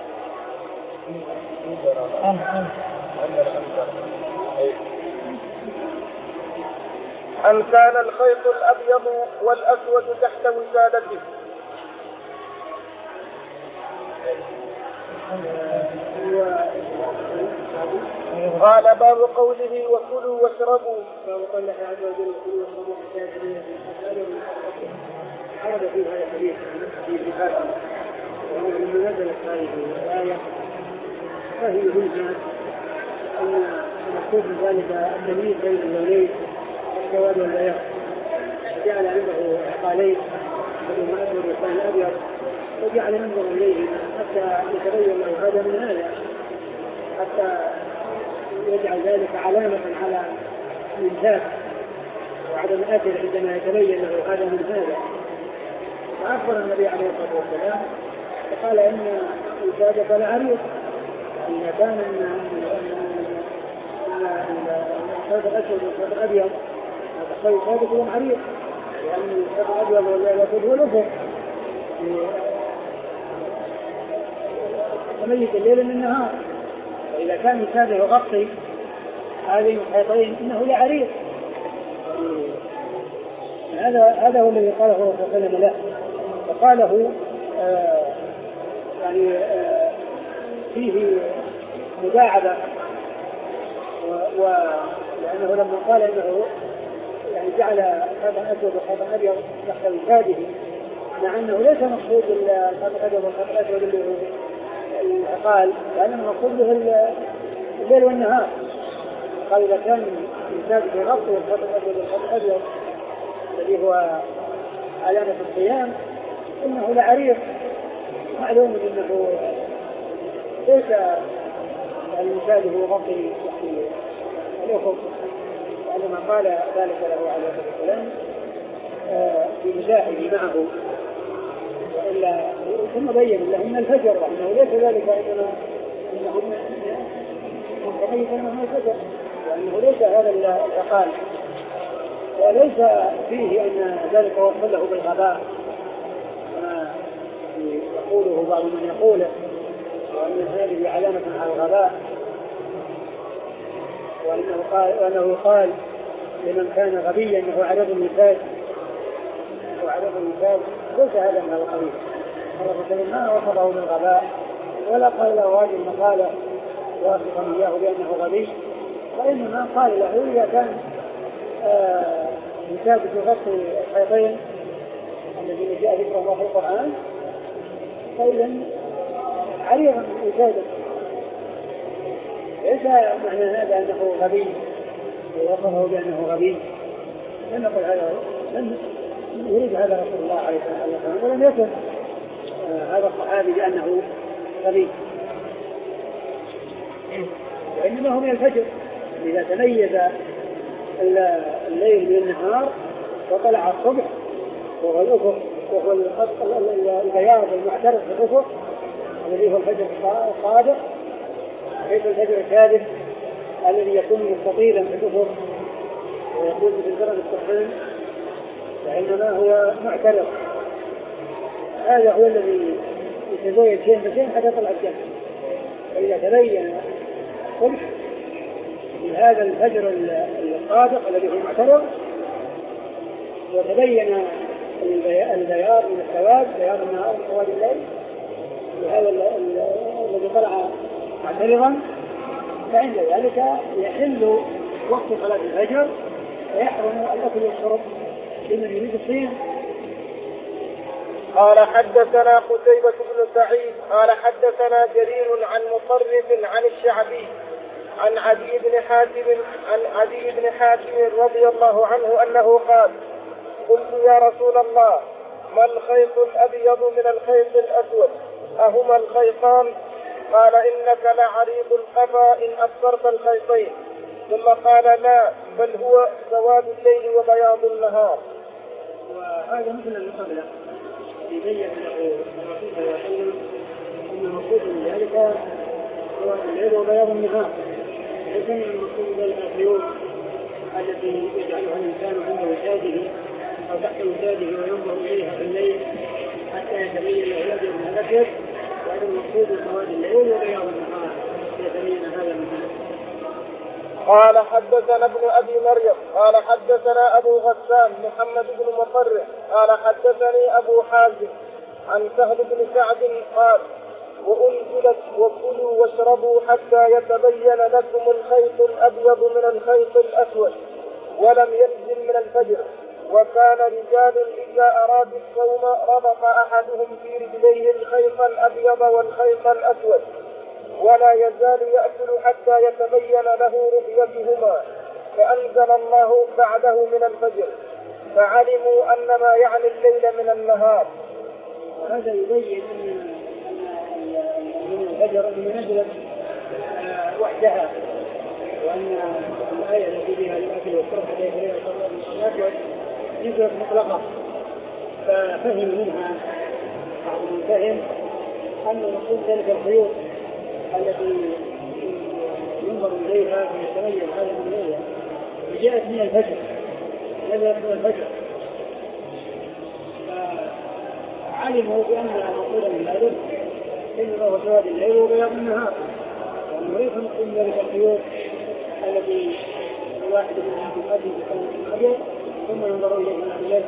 أن كان الخيط الأبيض والأسود تحت وسادته. قال باب قوله وكلوا واشربوا باب قول الله عز وجل وكلوا واشربوا حتى يتبين لكم ورد في هذا الحديث في صفاته ولما نزلت هذه الآية فهي يهمنا أن المقصود من ذلك التمييز بين اللونين السواد والبياض، جعل عنده عقالين بينهما أسود والثاني أبيض وجعل ينظر إليه حتى يتبين له هذا من هذا، حتى يجعل ذلك علامة على الإنتاج وعدم الأثر عندما يتبين له هذا من هذا. فأخبر النبي عليه الصلاة والسلام فقال إن وسادك لعريق، إذا كان الخيط الأسود والخيط الأبيض الخيط الأسود هو عريق، لأن الخيط الأبيض والأسود هو الأفق تميز الليل من النهار، فإذا كان وساده يغطي هذه الخيطين إنه لعريض. هذا هذا هو الذي قاله صلى الله عليه وسلم له، وقاله آه يعني آه فيه مداعبة، ولأنه لما قال إنه يعني جعل خيطا أسود وخيطا أبيض تحت وساده، مع أنه ليس مقصود الخيط الأبيض والخيط الأسود اللي هو العقال، لأنه مقصود به الليل والنهار. قال إذا كان الإنسان في غطه والخيط الأسود والخيط الأبيض الذي هو علامة الصيام إنه لعريض، معلوم إنه ليس المثال هو غطي الأخر، وعندما قال ذلك له عليه الصلاة والسلام في مزاحه معه، وإلا ثم بين له من الفجر أنه ليس ذلك إنما إنه متميز من الفجر، وأنه ليس هذا العقال، وليس فيه أن ذلك وصل له بالغباء كما يقوله بعض من يقوله، وأن هذه علامة على الغباء، وأنه قال وأنه يقال لمن كان غبيا أنه عدد المثال وعدد المثال، ليس هذا من القبيل. الرسول ما وصفه بالغباء ولا قال له هذه المقالة واصفا إياه بأنه غبي، وإنما قال له إذا كان مثال يغطي الخيطين الذين جاء ذكر الله في القرآن فإذا عريضا وسادا، ليس معنى هذا أنه غبي ووصفه بأنه غبي. لم نقل هذا، لم يريد هذا رسول الله عليه الصلاة والسلام، ولم يكن هذا الصحابي بأنه غبي، وإنما هو من الفجر إذا تميز الليل من النهار وطلع الصبح وهو الأفق وهو البياض المعترف في الأفق الذي هو الفجر الصادق، كيف الفجر الكاذب الذي يكون مستطيلا في الأفق ويكون في الزرق السحين، وإنما هو معترف. هذا هو الذي يتزايد شيء بشيء حتى طلع الشمس، فإذا تبين الصبح بهذا الفجر الصادق الذي هو معترف وتبين البياض من السواد، بياض النهار وسواد الليل، وهذا الذي طلع معترضا، فعند ذلك يحل وقت صلاة الفجر ويحرم الأكل والشرب لمن يريد الصيام. قال حدثنا قتيبة بن سعيد قال حدثنا جرير عن مطرف عن الشعبي عن عدي بن حاتم عن عدي بن حاتم رضي الله عنه أنه قال: قلت يا رسول الله ما الخيط الأبيض من الخيط الأسود أهما الخيطان؟ قال: إنك لعريض القفا إن أبصرت الخيطين. ثم قال: لا، بل هو سواد الليل وبياض النهار. وهذا مثل اللي قبله يبين له الرسول صلى الله عليه وسلم أن المقصود من ذلك سواد الليل وبياض النهار، ليس من المقصود ذلك الخيوط التي يجعلها الإنسان عند وساده أو تحت وساده وينظر إليها في الليل حتى يتبين له الأبيض من الأسود، وهذا المقصود سواد الليل وبياض النهار يتبين هذا من هذا. قال حدثنا ابن أبي مريم قال حدثنا أبو غسان محمد بن مطرف قال حدثني أبو حازم عن سهل بن سعد قال: وأنزلت وكلوا واشربوا حتى يتبين لكم الخيط الأبيض من الخيط الأسود ولم ينزل من الفجر. وكان رجال إذا أرادوا الصوم ربط أحدهم في رجليه الخيط الأبيض والخيط الأسود ولا يزال يأكل حتى يتبين له رؤيتهما، فأنزل الله بعده من الفجر، فعلموا أن ما يعني الليل من النهار. وهذا يبين أن الفجر أن نزلت وحدها، وأن الآية التي بها الأكل والشرب حتى يتبين الأسود نزلت مطلقة، ففهم منها بعض من فهم أن مقصود ذلك الخيوط التي ينظر إليها فيتميز هذا من الليل وجاءت من الفجر، نزلت من الفجر، فعلموا بأنها مقصودا من ذلك إنما هو سواد الليل وبياض النهار، وأنه ليس مقصود ذلك الخيوط التي الواحد منها تؤدي بكلمة ثم ينظر إليه من أجل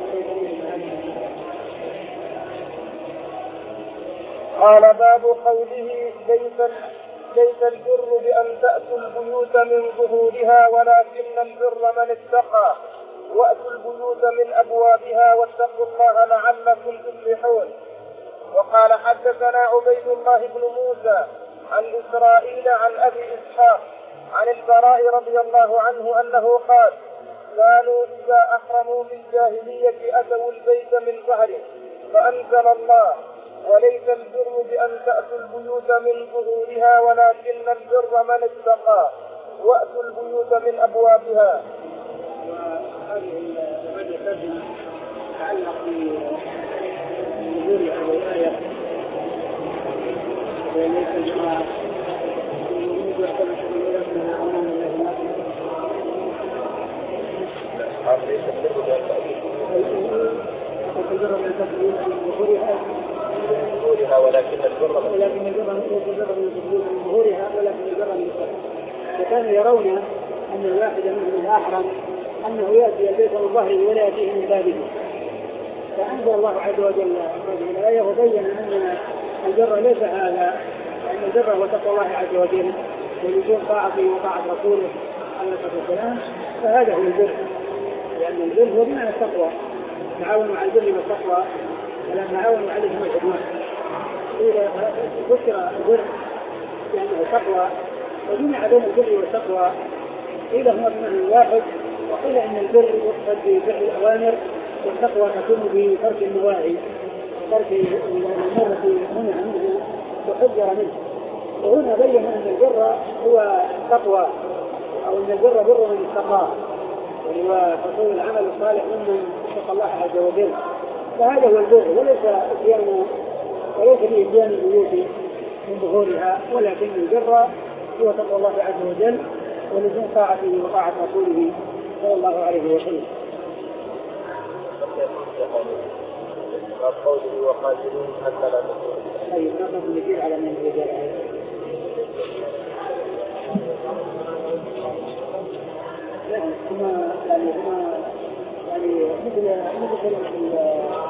قال باب قوله ليس ليس البر بأن تأتوا البيوت من ظهورها ولكن البر من اتقى وأتوا البيوت من أبوابها واتقوا الله لعلكم تفلحون. وقال حدثنا عبيد الله بن موسى عن إسرائيل عن أبي إسحاق عن البراء رضي الله عنه أنه قال كانوا إذا أحرموا بالجاهلية أتوا البيت من ظهره فأنزل الله وليس البر بأن تأتوا البيوت من ظهورها ولكن البر من اتقى وأتوا البيوت من أبوابها. وهذه المادة الترجمة تتعلق بنزول هذه الآية وليس الجماعة يريد يحتمل من أمام الله ليس البر بأن ظهورها ولكن البر ولكن البر من ظهورها ولكن البر من ظهورها. فكانوا يرون أن الواحد منهم الأحرم أنه يأتي البيت من ظهره ولا يأتيه من بابه. فأنزل الله عز وجل هذه الآية وبين أن البر ليس هذا، أن البر هو تقوى الله عز وجل ولزوم طاعته وطاعة رسوله عليه الصلاة والسلام. فهذا هو البر، لأن البر هو بمعنى التقوى، تعاونوا على البر والتقوى ولا تعاونوا عليهم العدوان. إذا ذكر البر لأنه تقوى وجمع بين البر والتقوى قيل هما بمعنى واحد، وقيل ان البر يقصد بفعل الاوامر والتقوى تكون بترك النواهي، ترك الامور التي منع منه وحذر منه. وهنا بين ان البر هو التقوى او ان البر بر من اتقاه، وهو حصول العمل الصالح ممن اتقى الله عز وجل. فهذا هو البر وليس اتيان وليس باتيان البيوت من ظهورها، ولكن البر هو تقوى الله عز وجل ولزوم طاعته وطاعة رسوله صلى الله عليه وسلم. قوله وقاتلون حتى لا تكون أي نقص نجيب على من الرجال. لا هما يعني هما يعني مثل مثل كلمة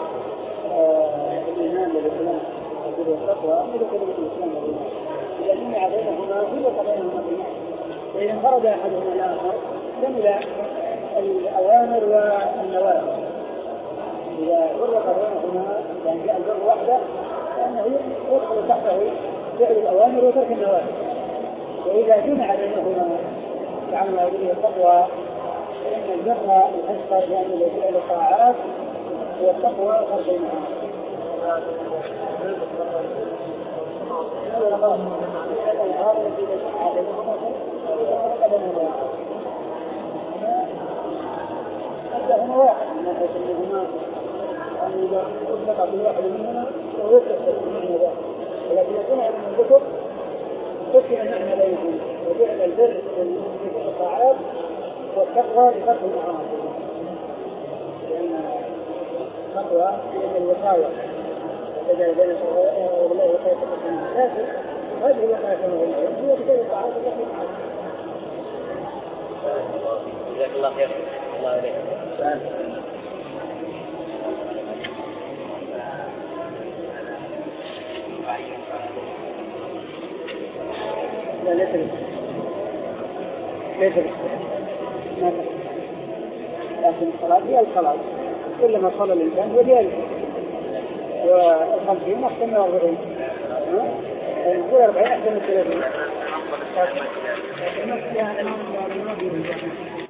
الإيمان والإسلام والتقوى مثل كلمة الإسلام والإيمان. إذا جمع بينهما فرق بينهما بالمعنى، فإذا انفرد أحدهما الآخر كمل الأوامر والنواهي. إذا فرق بينهما يعني جاء البر وحده فإنه يدخل تحته فعل الأوامر وترك النواهي. وإذا جمع بينهما تعمل هذه التقوى فإن البر الأكثر يعني فعل الطاعات والتقوى فرق بينهما. هذا هو واحد من الناس منهما أن إذا أطلق بالواحد منهما ويطلق من ذلك، ولكن يكون من الذكر تكفي أن نحن لا يكون وجعل البر في الطاعات والتقوى لفرق المعاصي، لأن التقوى هي الوقاية وجعل بين الله وقاية من الكافر. هذه الوقاية من الله هو بكل الطاعات التي معه. جزاك الله خير. الله عليك. لا ليس ليس لكن الصلاة هي الصلاة كلما صلى الإنسان هو ذلك. والخمسين أحسن من أربعين، يقول أربعين أحسن من ثلاثين.